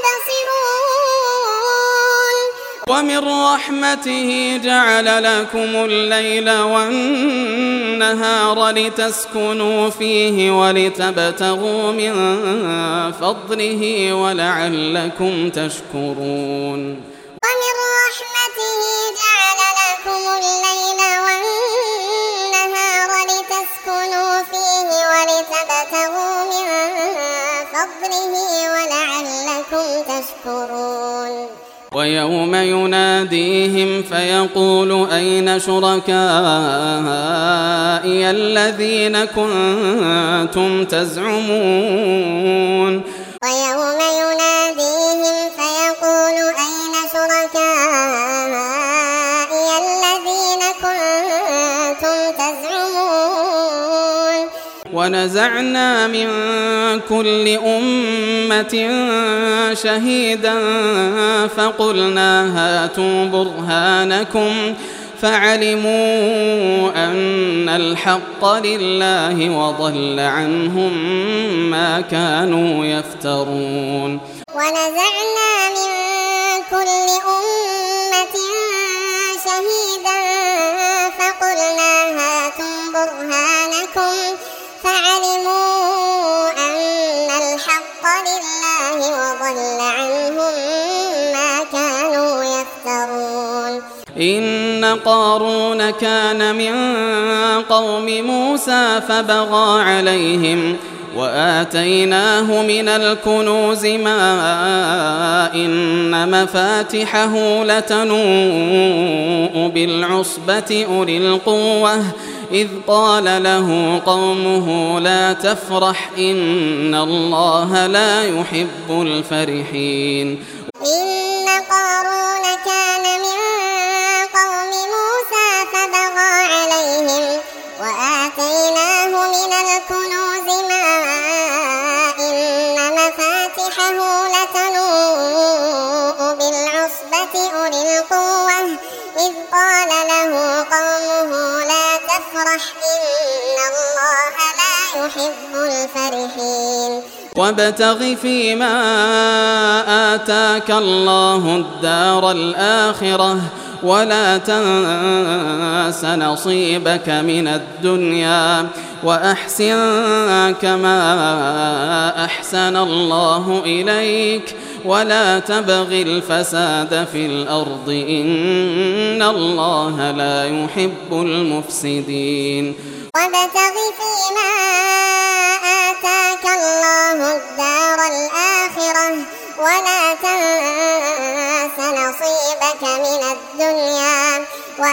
تبصرون. ومن رحمته جعل لكم الليل والنهار لتسكنوا فيه ولتبتغوا من فضله ولعلكم تشكرون. ومن رحمته جعل لكم الليل والنهار لتسكنوا فيه ولتبتغوا من فضله ولعلكم تشكرون. ويوم يناديهم فيقول أين شركائي الذين كنتم تزعمون. ويوم يناديهم فيقول أين شركائي الذين كنتم تزعمون. ونزعنا من كل أمة شهيدا فقلنا هاتوا برهانكم فعلموا أن الحق لله وضل عنهم ما كانوا يفترون. ونزعنا من كل أمة شهيدا فقلنا هاتوا برهانكم فعلموا أن الحق لله وضل عنهم ما كانوا يفترون. إن قارون كان من قوم موسى فبغى عليهم وآتيناه من الكنوز ما إن مفاتحه لتنوء بالعصبة أولي القوة إذ قال له قومه لا تفرح إن الله لا يحب الفرحين. إن قارون كان من قوم موسى فبغى عليهم وآتيناه من الكنوز ما إن مفاتحه لتنوء بالعصبة أولي القوة إذ قال له قومه لا تفرح إن الله لا يحب الفرحين. وابتغ فيما آتاك الله الدار الآخرة ولا تنس نصيبك من الدنيا وأحسن كما أحسن الله إليك ولا تبغ الفساد في الأرض إن الله لا يحب المفسدين. وابتغ فيما آتاك الله الدار الآخرة ولا تنس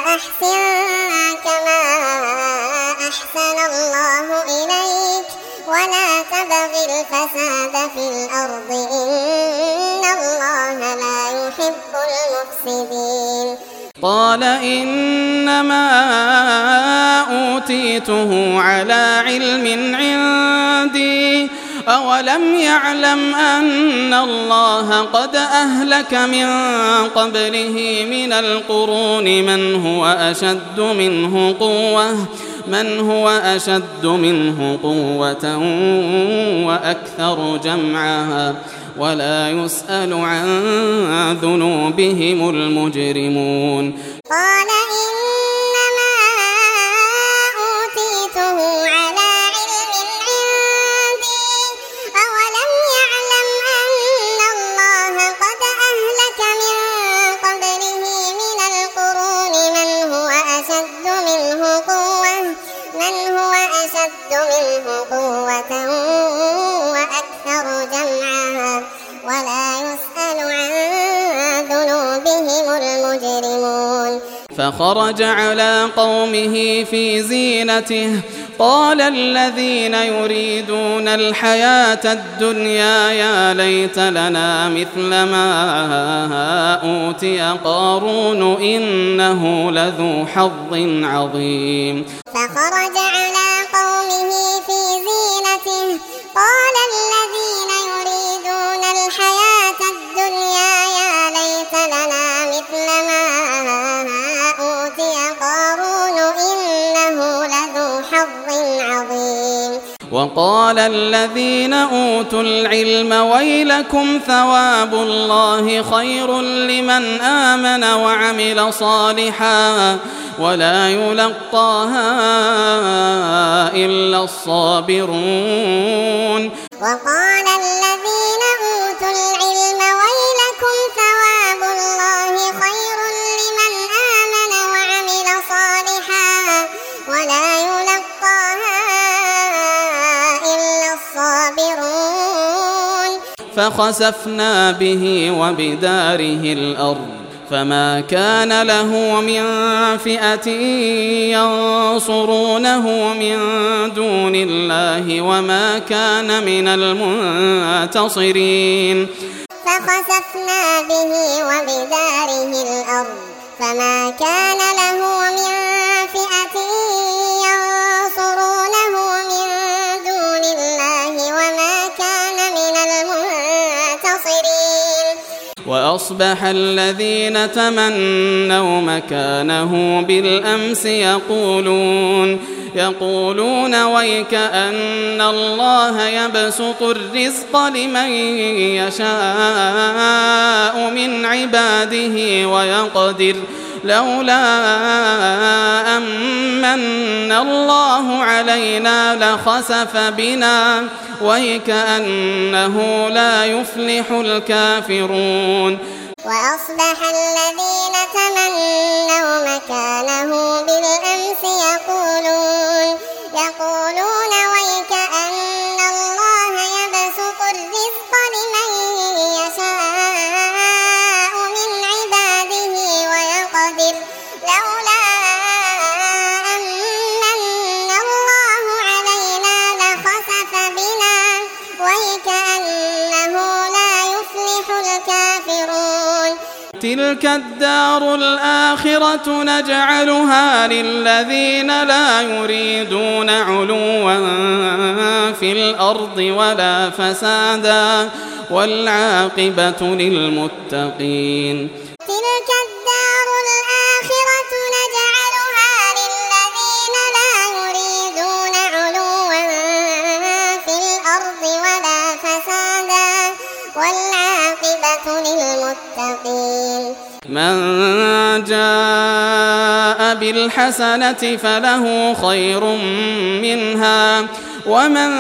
وأحسن كما أحسن الله إليك ولا تبغ الفساد في الأرض إن الله لا يحب المفسدين. قال إنما أوتيته على علم عندي أولم يعلم أن الله قد أهلك من قبله من القرون من هو أشد منه قوة وأكثر جمعا ولا يسأل عن ذنوبهم المجرمون. قال إنما أوتيته على علم عندي أولم يعلم أن الله قد أهلك من قبله من القرون من هو أشد منه قوة وأكثر جمعا ولا يسأل عن ذنوبهم المجرمون. فخرج على قومه في زينته قال الذين يريدون الحياة الدنيا يا ليت لنا مثل ما أوتي قارون إنه لذو حظ عظيم. فخرج على قومه في زينته قال الذين يريدون الحياة الدنيا يا ليت لنا مثل ما أوتي قارون إنه لذو حظ عظيم. وقال الذين أوتوا العلم ويلكم ثواب الله خير لمن آمن وعمل صالحا ولا يلقاها إلا الصابرون. وقال الذين أوتوا العلم ويلكم ثواب الله خير لمن آمن وعمل صالحا ولا يلقاها إلا الصابرون. فخسفنا به وبداره الأرض فما كان له من فئة ينصرونه من دون الله وما كان من المنتصرين. فخسفنا به وبداره الأرض فما كان له من فئة ينصرونه من دون الله وما كان من المنتصرين. وأصبح الذين تمنوا مكانه بالأمس يقولون ويك أن الله يبسط الرزق لمن يشاء من عباده ويقدر لولا أمن الله علينا لخسف بنا ويكأنه لا يفلح الكافرون. وأصبح الذين تمنوا مكانه بالأمس يقولون ويك أن الله يبسط الرزق لمن يشاء من عباده ويقدر لولا أمن الله علينا لخسف بنا ويكأنه لا يفلح الكافرون. تلك الدار الآخرة نجعلها للذين لا يريدون علوا في الأرض ولا فسادا والعاقبة للمتقين. تلك الدار الآخرة نجعلها للذين لا يريدون علوا في الأرض ولا فسادا والعاقبة للمتقين. من جاء بالحسنة فله خير منها ومن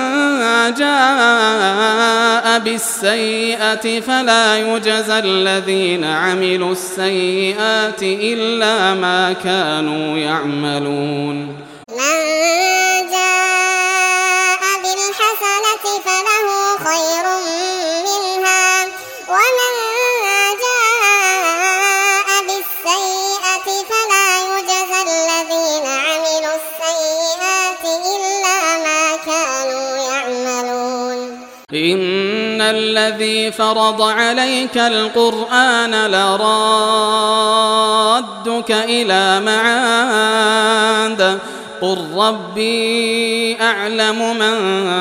جاء بالسيئة فلا يجزى الذين عملوا السيئات إلا ما كانوا يعملون. من جاء بالحسنة فله خير منها ومن جاء بالسيئة فلا يجزى إن الذي فرض عليك القرآن لرادك إلى معاد قل ربي أعلم من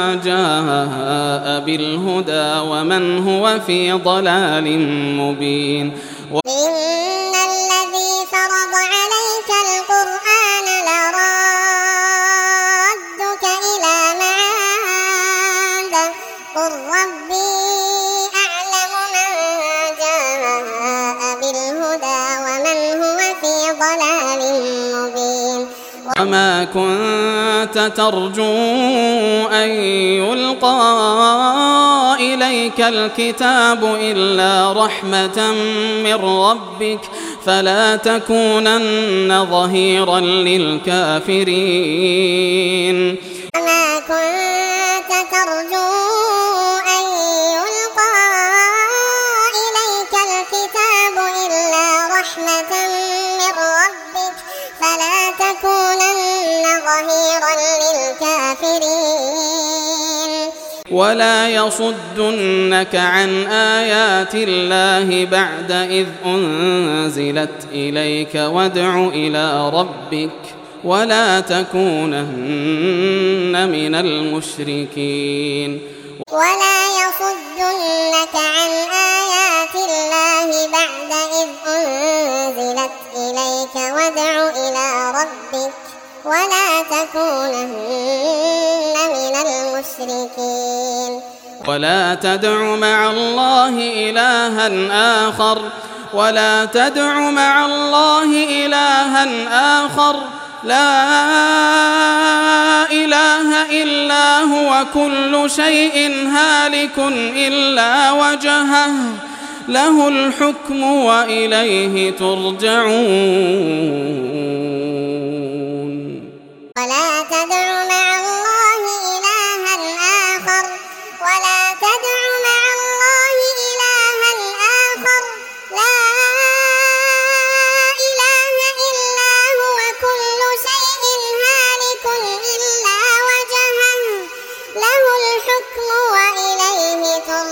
جاء بالهدى ومن هو في ضلال مبين. إن الذي فرض عليك القرآن لرادك إلى معاد قل ربي أعلم من جاء بالهدى ومن هو في ضلال مبين. وما كنت ترجو أن يلقى إليك الكتاب إلا رحمة من ربك فلا تكونن ظهيرا للكافرين. وما كنت ترجو أن يلقى إليك الكتاب إلا رحمة من ربك فلا تكونن ظهيرا للكافرين. ولا يصدنك عن آيات الله بعد إذ أنزلت إليك وادع إلى ربك ولا تكونن من المشركين. ولا يصدنك عن آيات الله بعد إذ أنزلت إليك وادع إلى ربك ولا تكونن من المشركين. ولا تدع مع الله إلها آخر لا إله إلا هو كل شيء هالك إلا وجهه له الحكم وإليه ترجعون. ولا تدع مع الله إلها آخر لا إله إلا هو كل شيء هالك إلا وجهه له الحكم وإليه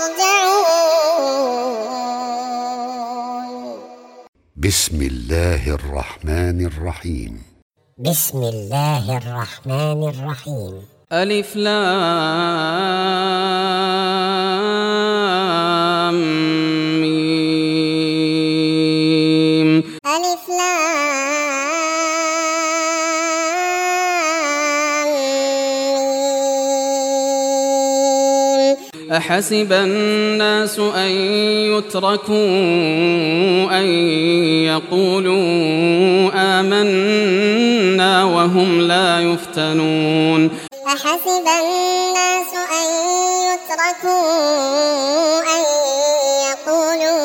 ترجعون. بسم الله الرحمن الرحيم. بسم الله الرحمن الرحيم. ألف لام ميم. ألف لام ميم. أحسب الناس أن يتركوا أن يقولوا آمنا وهم لا يفتنون. أحسب الناس أن يتركوا أن يقولوا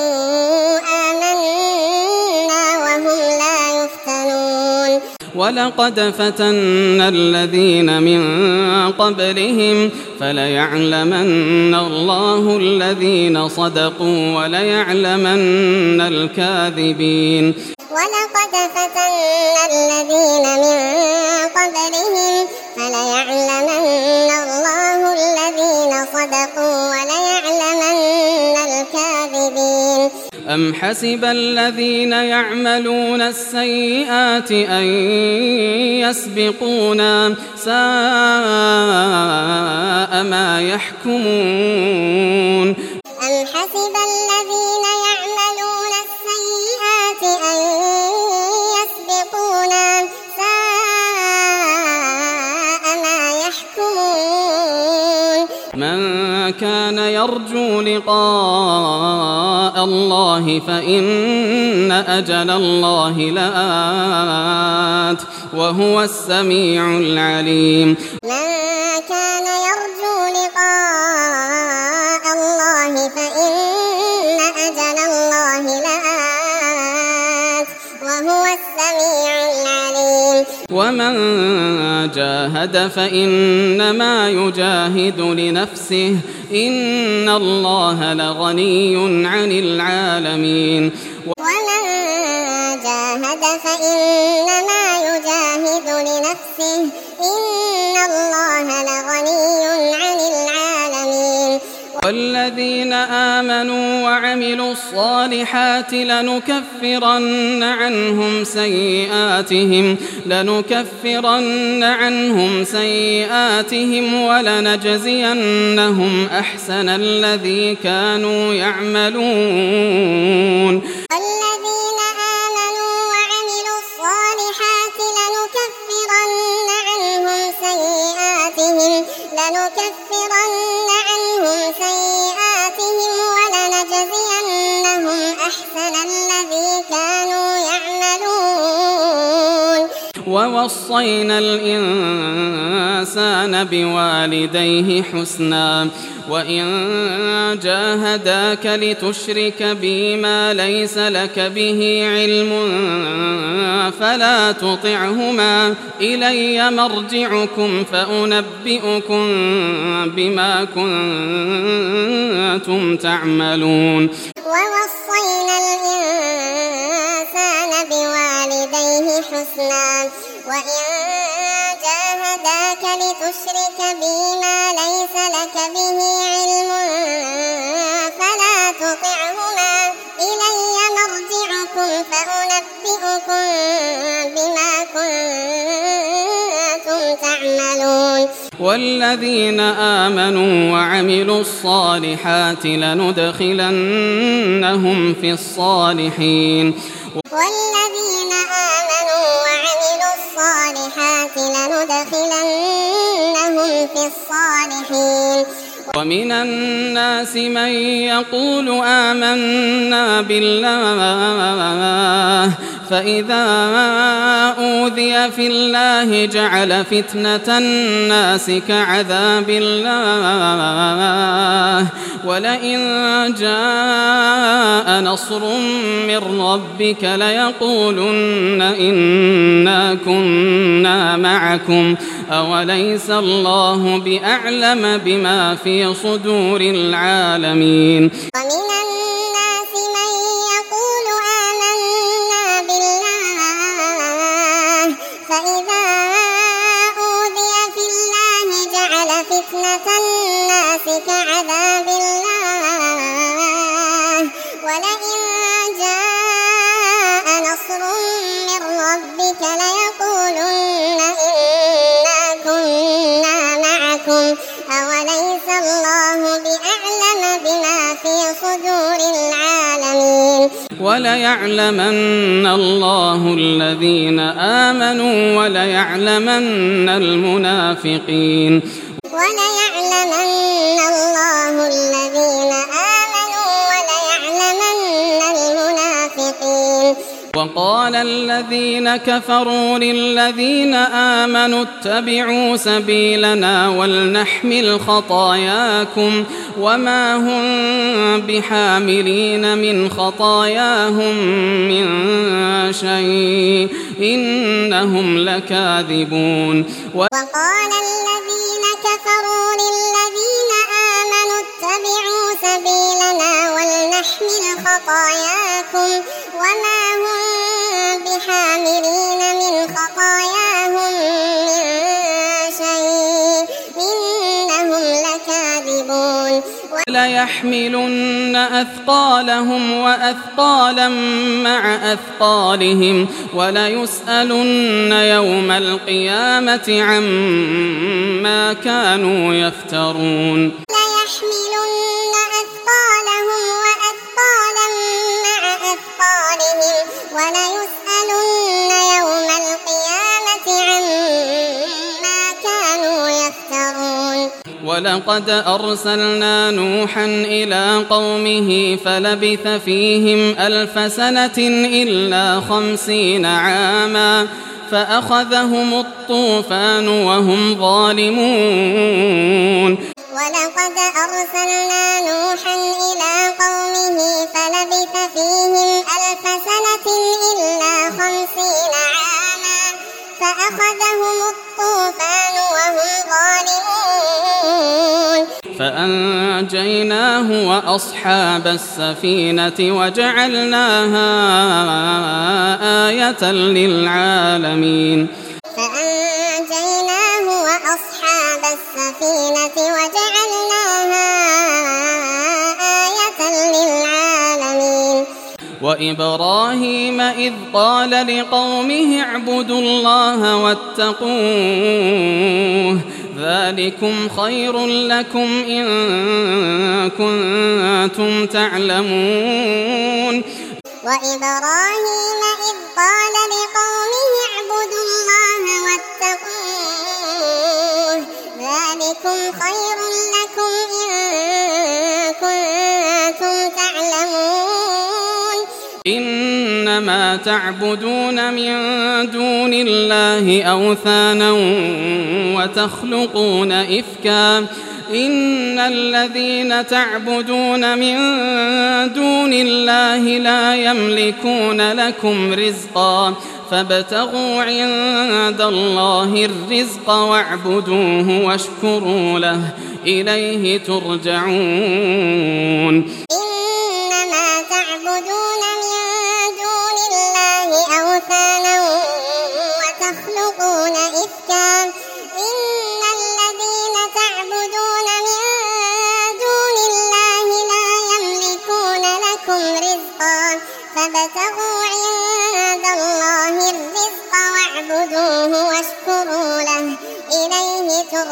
آمنا وهم لا يفتنون. ولقد فتنا الذين من قبلهم فليعلمن الله الذين صدقوا وليعلمن الكاذبين. ولقد فتنا الذين من قبلهم فليعلمن الله الذين صدقوا وليعلمن الكاذبين. أم حسب الذين يعملون السيئات أن يسبقونا ساء ما يحكمون. أم حسب الذين يعملون السيئات أن يسبقونا ساء ما يحكمون. من كان يرجو لقاء الله فإن أجل الله لآت وهو السميع العليم. من كان يرجو لقاء الله فإن أجل الله لآت وهو السميع العليم. ومن جاهد فإنما يجاهد لنفسه إن الله لغني عن العالمين. ومن جاهد فإنما يجاهد لنفسه إن الله لغني عن العالمين. والذين آمنوا وعملوا الصالحات لنكفرن عنهم سيئاتهم ولنجزينهم أحسن الذي كانوا يعملون. الذين آمنوا وعملوا الصالحات لنكفرن عنهم سيئاتهم ولنجزينهم أحسن الذي كانوا يعملون. ووصينا الإنسان بوالديه حسنا وإن جاهداك لتشرك بي ما ليس لك به علم فلا تطعهما إلي مرجعكم فأنبئكم بما كنتم تعملون. ووصينا الإنسان بوالديه حسنا وإن جاهداك لتشرك بي ما ليس لك به علم فلا تطعهما إلي مرجعكم فأنبئكم بما كنتم تعملون. والذين آمنوا وعملوا الصالحات لندخلنهم في الصالحين. والذين آمنوا وعملوا الصالحات لندخلنهم في الصالحين. ومن الناس من يقول آمنا بالله فإذا أوذي في الله جعل فتنة الناس كعذاب الله ولئن جاء نصر من ربك ليقولن إنا كنا معكم أوليس الله بأعلم بما في صدور العالمين. ومن الناس من يقول آمنا بالله فإذا أوذي في الله جعل فتنة الناس كعذاب الله ولئن جاء نصر من ربك ليقولن إنا كنا معكم أوليس الله بأعلم بما في صدور العالمين. وليعلمن الله الذين آمنوا وليعلمن المنافقين. وليعلمن الله الذين آمنوا وليعلمن المنافقين. وقال الذين كفروا للذين آمنوا اتبعوا سبيلنا ولنحمل خطاياكم وما هم بحاملين من خطاياهم من شيء إنهم لكاذبون. وقال الذين كفروا للذين آمنوا اتبعوا سبيلنا ولنحمل خطاياكم وما هم بحاملين من خطاياهم من شيء إنهم لكاذبون. ليحملن أثقالهم وأثقالا مع أثقالهم وليسألن يوم القيامة عما كانوا يفترون. ليحملن أثقالهم وأثقالا مع أثقالهم وليسألن يوم القيامة عما كانوا يفترون. ولقد أرسلنا نوحا إلى قومه فلبث فيهم 1000 سنة إلا 50 عاما فأخذهم الطوفان وهم ظالمون. ولقد أرسلنا نوحا إلى قومه فلبث فيهم 1000 سنة إلا 50 عاما فأخذهم الطوفان وهم ظالمون. فأنجيناه وأصحاب السفينة وجعلناها آية للعالمين. فأنجيناه وأصحاب السفينة وجعلناها وإبراهيم إذ قال لقومه اعبدوا الله واتقوه ذلكم خير لكم إن كنتم تعلمون وإبراهيم إذ قال لقومه اعبدوا الله واتقوه ذلكم خير لكم إن كنتم تعلمون إنما تعبدون من دون الله أوثانا وتخلقون إفكا إن الذين تعبدون من دون الله لا يملكون لكم رزقا فابتغوا عند الله الرزق واعبدوه واشكروا له إليه ترجعون إنما تعبدون من دون الله أوثانا وتخلقون إفكا إن الذين تعبدون من دون الله لا يملكون لكم رزقا فابتغوا عند الله الرزق واعبدوه واشكروا له إليه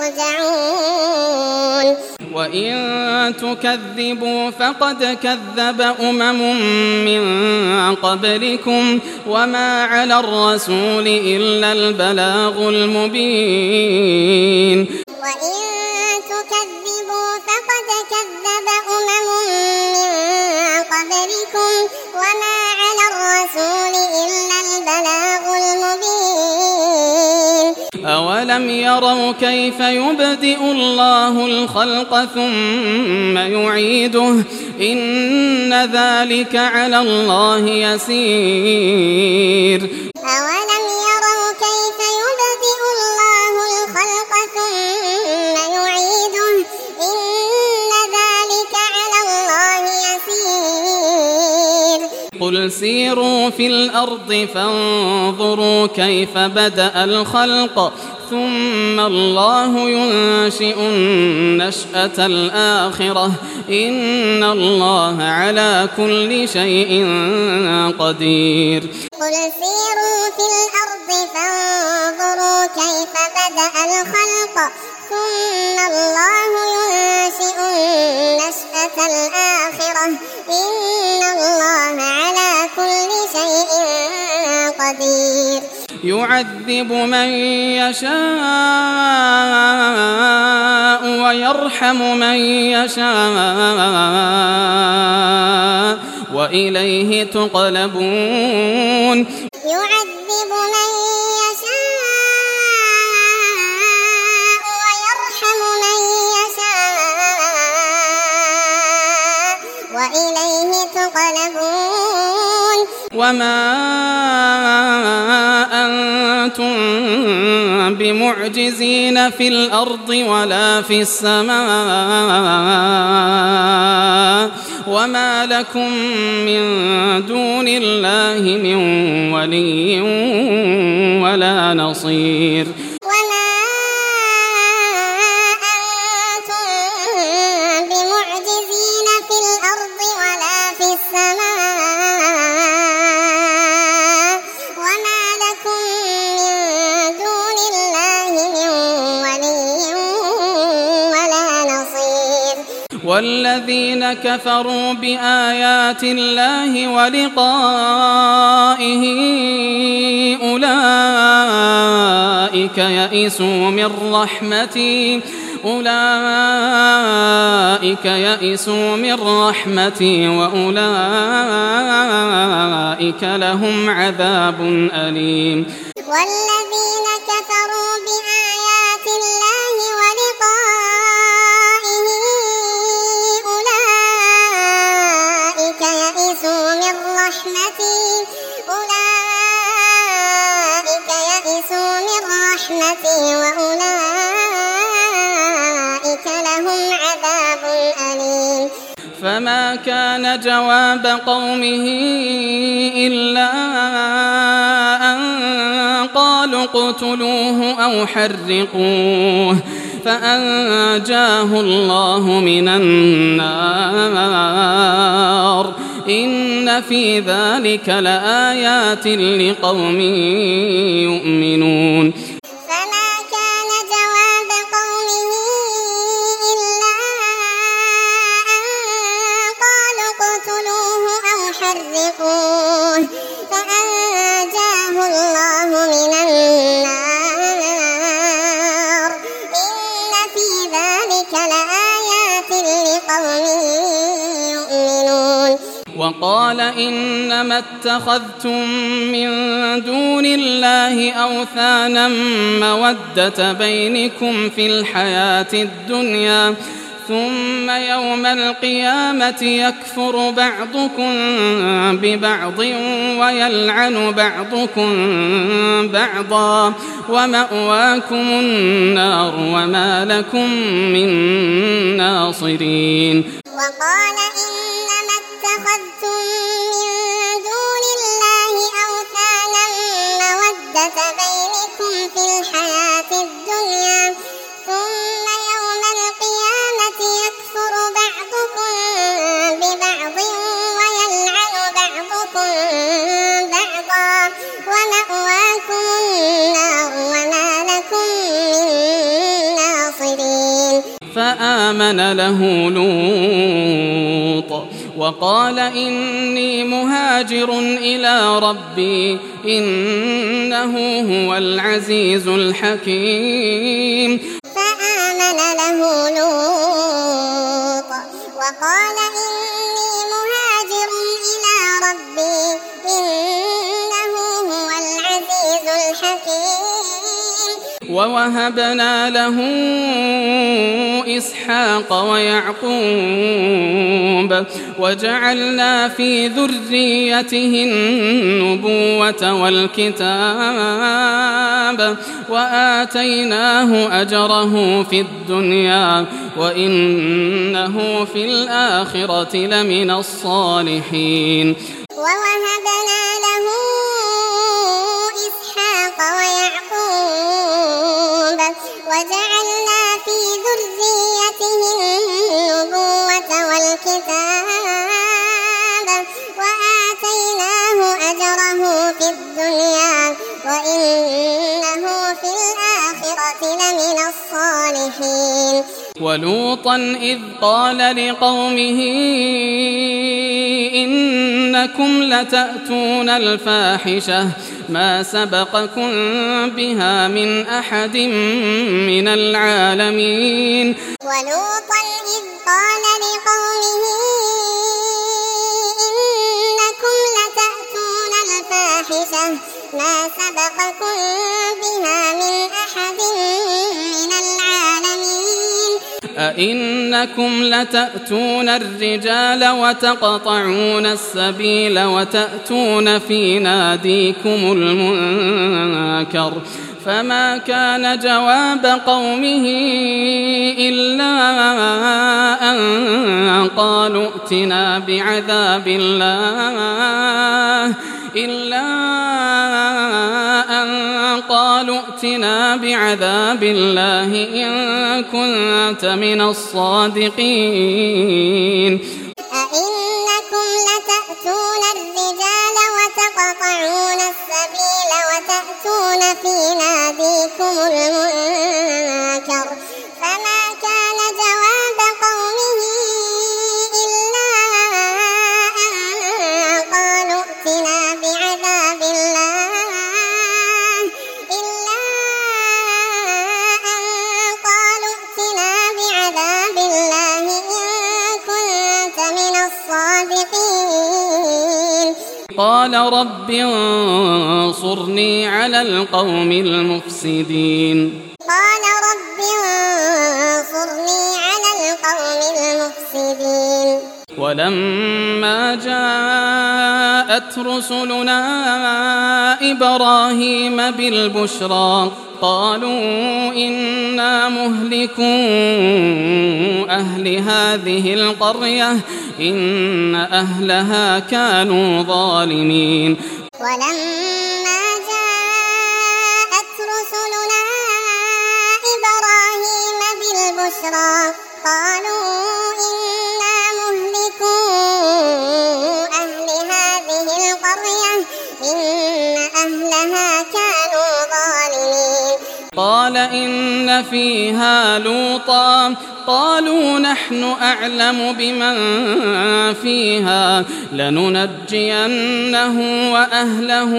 ترجعون وإن تكذبوا فقد كذب من قبلكم وما على الرسول إلا البلاغ المبين وإن تكذبوا فقد كذب من قبلكم وما على الرسول إلا البلاغ المبين أولم يروا كيف يبدئ الله الخلق ثم يعيده إن ذلك على الله يسير أولم يروا كيف يبدئ الله الخلق ثم يعيده إن ذلك على الله يسير قل سيروا في الأرض فانظروا كيف بدأ الخلق ثم الله ينشئ النشأة الآخرة إن الله على كل شيء قدير قل سيروا في الأرض فانظروا كيف بدأ الخلق ثم الله ينشئ النشأة الآخرة إن الله على كل شيء قدير يعذب من يشاء ويرحم من يشاء وإليه تقلبون يعذب من يشاء ويرحم من يشاء وإليه تقلبون وما أنتم بمعجزين في الأرض ولا في السماء وما لكم من دون الله من ولي ولا نصير وما أنتم بمعجزين في الأرض ولا في السماء وما لكم من دون الله من ولي ولا نصير والذين كفروا بآيات الله ولقائه أولئك يئسوا من رحمتي وأولئك لهم عذاب أليم والذين كفروا بآيات الله ولقائه أولئك يئسوا من رحمتي وأولئك لهم عذاب أليم فما كان جواب قومه إلا أن قالوا اقتلوه أو حرقوه فأنجاه الله من النار إن في ذلك لآيات لقوم يؤمنون فما كان جواب قومه إلا أن قالوا اقتلوه أو حرقوه فأنجاه الله من النار إن في ذلك لآيات لقوم يؤمنون وقال إنما اتخذتم من دون الله أوثانا مودة بينكم في الحياة الدنيا ثم يوم القيامة يكفر بعضكم ببعض ويلعن بعضكم بعضا ومأواكم النار وما لكم من ناصرين وقال إنما اتخذتم من دون الله أوثانا مودة بينكم في الحياة الدنيا ثم يوم القيامة يكفر بعضكم ببعض ويلعن بعضكم بعضا ومأواكم النار وما لكم من ناصرين فآمن له لوط وقال إني مهاجر إلى ربي إنه هو العزيز الحكيم فآمن له لوط وقال إني مهاجر إلى ربي إنه هو العزيز الحكيم ووهبنا له إسحاق ويعقوب وجعلنا في ذريته النبوة والكتاب وآتيناه أجره في الدنيا وإنه في الآخرة لمن الصالحين ووهبنا له إسحاق ويعقوب وجعلنا في ذريته النبوة والكتاب وآتيناه أجره في الدنيا وإنه في الآخرة لمن الصالحين ولوطا إذ قال لقومه إنكم لتأتون الفاحشة ما سبقكم بها من أحد من العالمين ولوطا إذ قال لقومه إنكم لتأتون الفاحشة ما سبقكم بها من أحد من العالمين أئنكم لتأتون الرجال وتقطعون السبيل وتأتون في ناديكم المنكر فما كان جواب قومه إلا أن قالوا ائتنا بعذاب الله إن كنت من الصادقين أئنكم لتأتون الرجال وتقطعون السبيل وتأتون في ناديكم المنكر فما كان جواب قومه إلا أن قالوا ائتنا بعذاب الله إن كنت من الصادقين قال رب انصرني على القوم المفسدين قال رب انصرني على القوم المفسدين ولما جاءت رسلنا إبراهيم بالبشرى قالوا إنا مهلكو أهل هذه القرية إن أهلها كانوا ظالمين ولما جاءت رسلنا إبراهيم بالبشرى قالوا إنا مهلكو قال إن فيها لوطا قالوا نحن أعلم بمن فيها لننجينه وأهله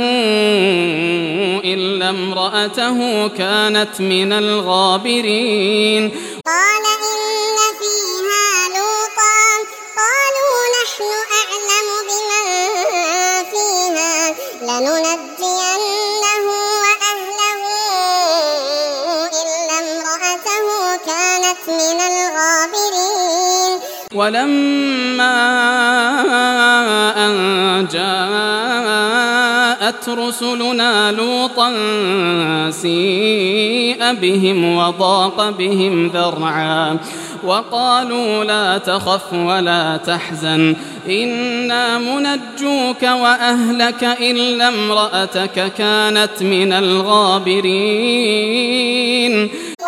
إلا امرأته كانت من الغابرين قال إن فيها لوطا قالوا نحن أعلم بمن فيها لننجينه وأهله إلا امرأته كانت من الغابرين ولما أن جاءت رسلنا لوطا سيء بهم وضاق بهم ذرعا وقالوا لا تخف ولا تحزن إنا منجوك وأهلك إلا امرأتك كانت من الغابرين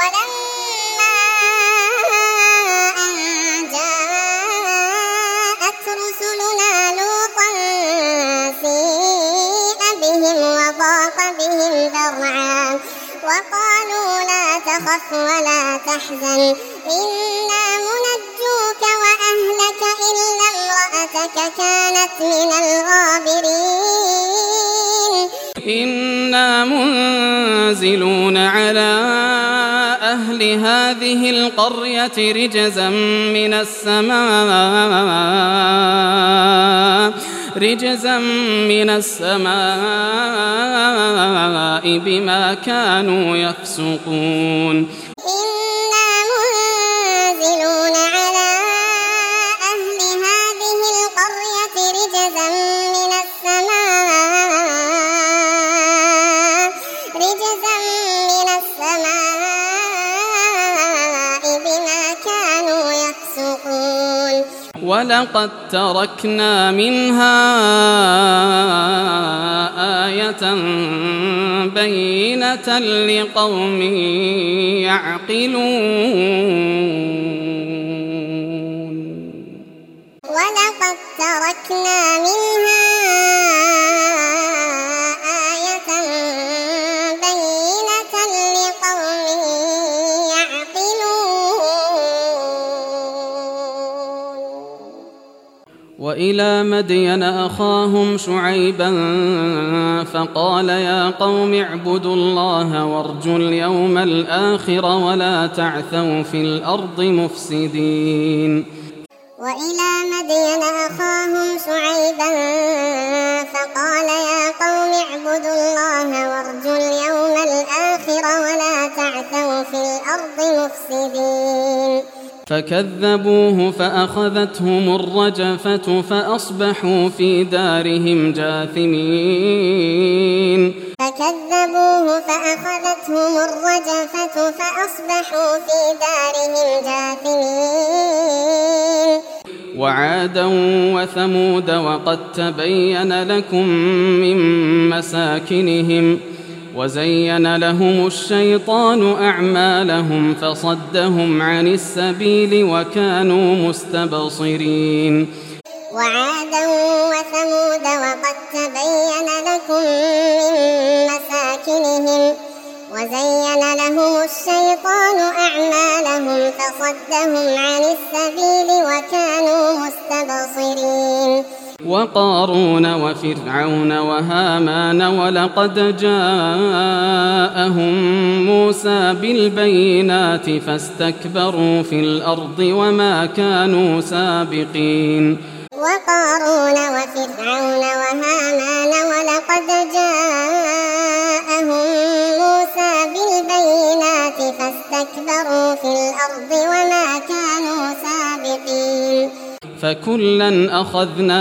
وقالوا لا تخف ولا تحزن إنا منجوك وأهلك إلا امرأتك كانت من الغابرين إنا منزلون على أهل هذه القرية رجزا من السماء بما كانوا يفسقون إنا منزلون على أهل هذه القرية رجزا من السماء بما كانوا يفسقون ولقد تركنا منها آية بينة لقوم يعقلون ولقد تركنا منها آية بينة لقوم وإلى مدين أخاهم شعيبا فقال يا قوم اعبدوا الله وارجوا اليوم الآخر ولا تعثوا في الأرض مفسدين وإلى مدين أخاهم شعيبا فقال يا قوم اعبدوا الله وارجوا اليوم الآخر ولا تعثوا في الأرض مفسدين فكذبوه فأخذتهم الرجفة فأصبحوا في دارهم جاثمين وعادا وثمود وقد تبين لكم من مساكنهم وزين لهم الشيطان أعمالهم فصدهم عن السبيل وكانوا مستبصرين وعادا وثمود وقد تبين لكم من مساكنهم وزين لهم الشيطان أعمالهم فصدهم عن السبيل وكانوا مستبصرين وقارون وفرعون وهامان ولقد جاءهم موسى بالبينات فاستكبروا في الأرض وما كانوا سابقين وقارون وفرعون وهامان ولقد جاءهم موسى بالبينات فاستكبروا في الأرض وما كانوا سابقين فكلا أخذنا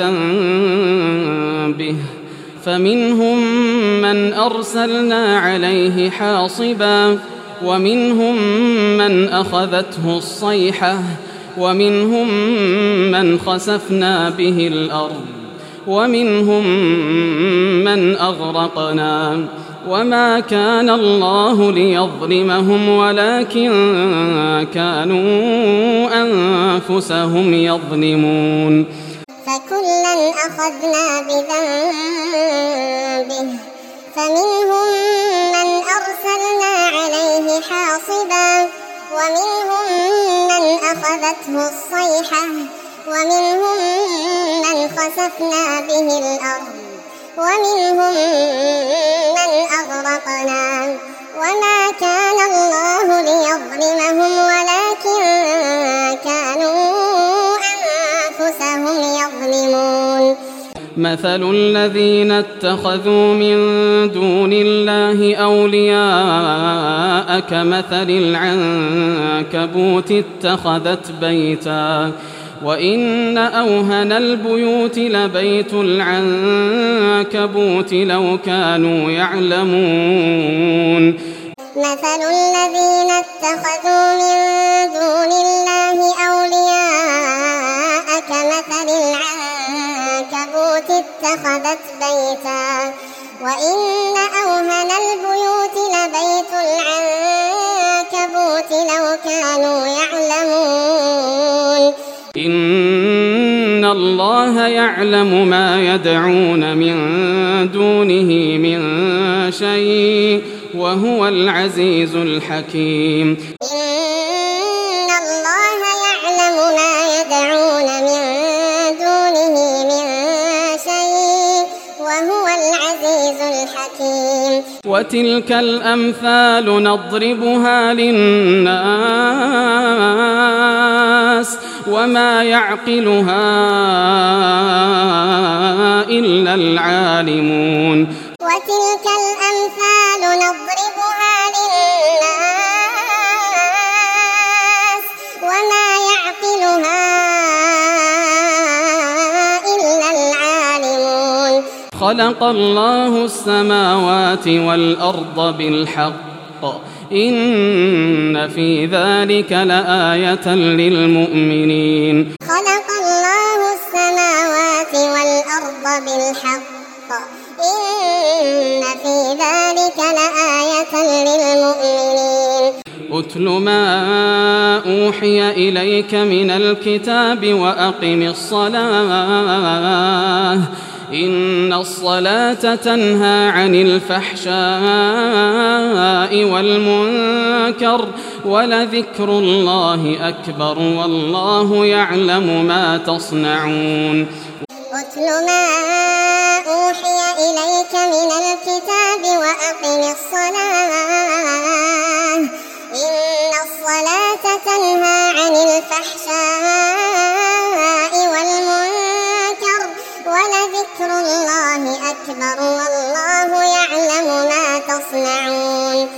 بذنبه فمنهم من أرسلنا عليه حاصبا ومنهم من أخذته الصيحة ومنهم من خسفنا به الأرض ومنهم من أغرقنا وما كان الله ليظلمهم ولكن كانوا أنفسهم يظلمون فكلا أخذنا بذنبه فمنهم من أرسلنا أرسلنا عليه حاصبا ومنهم من أخذته الصيحة ومنهم من خسفنا به الأرض ومنهم من أغرقنا وما كان الله ليظلمهم ولكن كانوا أنفسهم يظلمون مثل الذين اتخذوا من دون الله أولياء كمثل العنكبوت اتخذت بيتا وإن أوهن البيوت لبيت العنكبوت لو كانوا يعلمون مثل الذين اتخذوا من دون الله أولياء كمثل العنكبوت اتخذت بيتا وإن أوهن البيوت لبيت العنكبوت لو كانوا يعلمون إن الله يعلم ما يدعون من دونه من شيء وهو العزيز الحكيم إن الله يعلم ما يدعون من دونه من شيء وهو العزيز الحكيم وتلك الأمثال نضربها للناس وما يعقلها إلا العالمون وتلك الأمثال نضربها للناس وما يعقلها إلا العالمون خلق الله السماوات والأرض بالحق إن في ذلك لآية للمؤمنين خلق الله السماوات والأرض بالحق إن في ذلك لآية للمؤمنين أتل ما أوحي إليك من الكتاب وأقم الصلاة إن الصلاة تنهى عن الفحشاء والمنكر ولذكر الله أكبر والله يعلم ما تصنعون أتل ما أوحي إليك من الكتاب وأقم الصلاة إن الصلاة تنهى عن الفحشاء والمنكر ولذكر الله أكبر والله يعلم ما تصنعون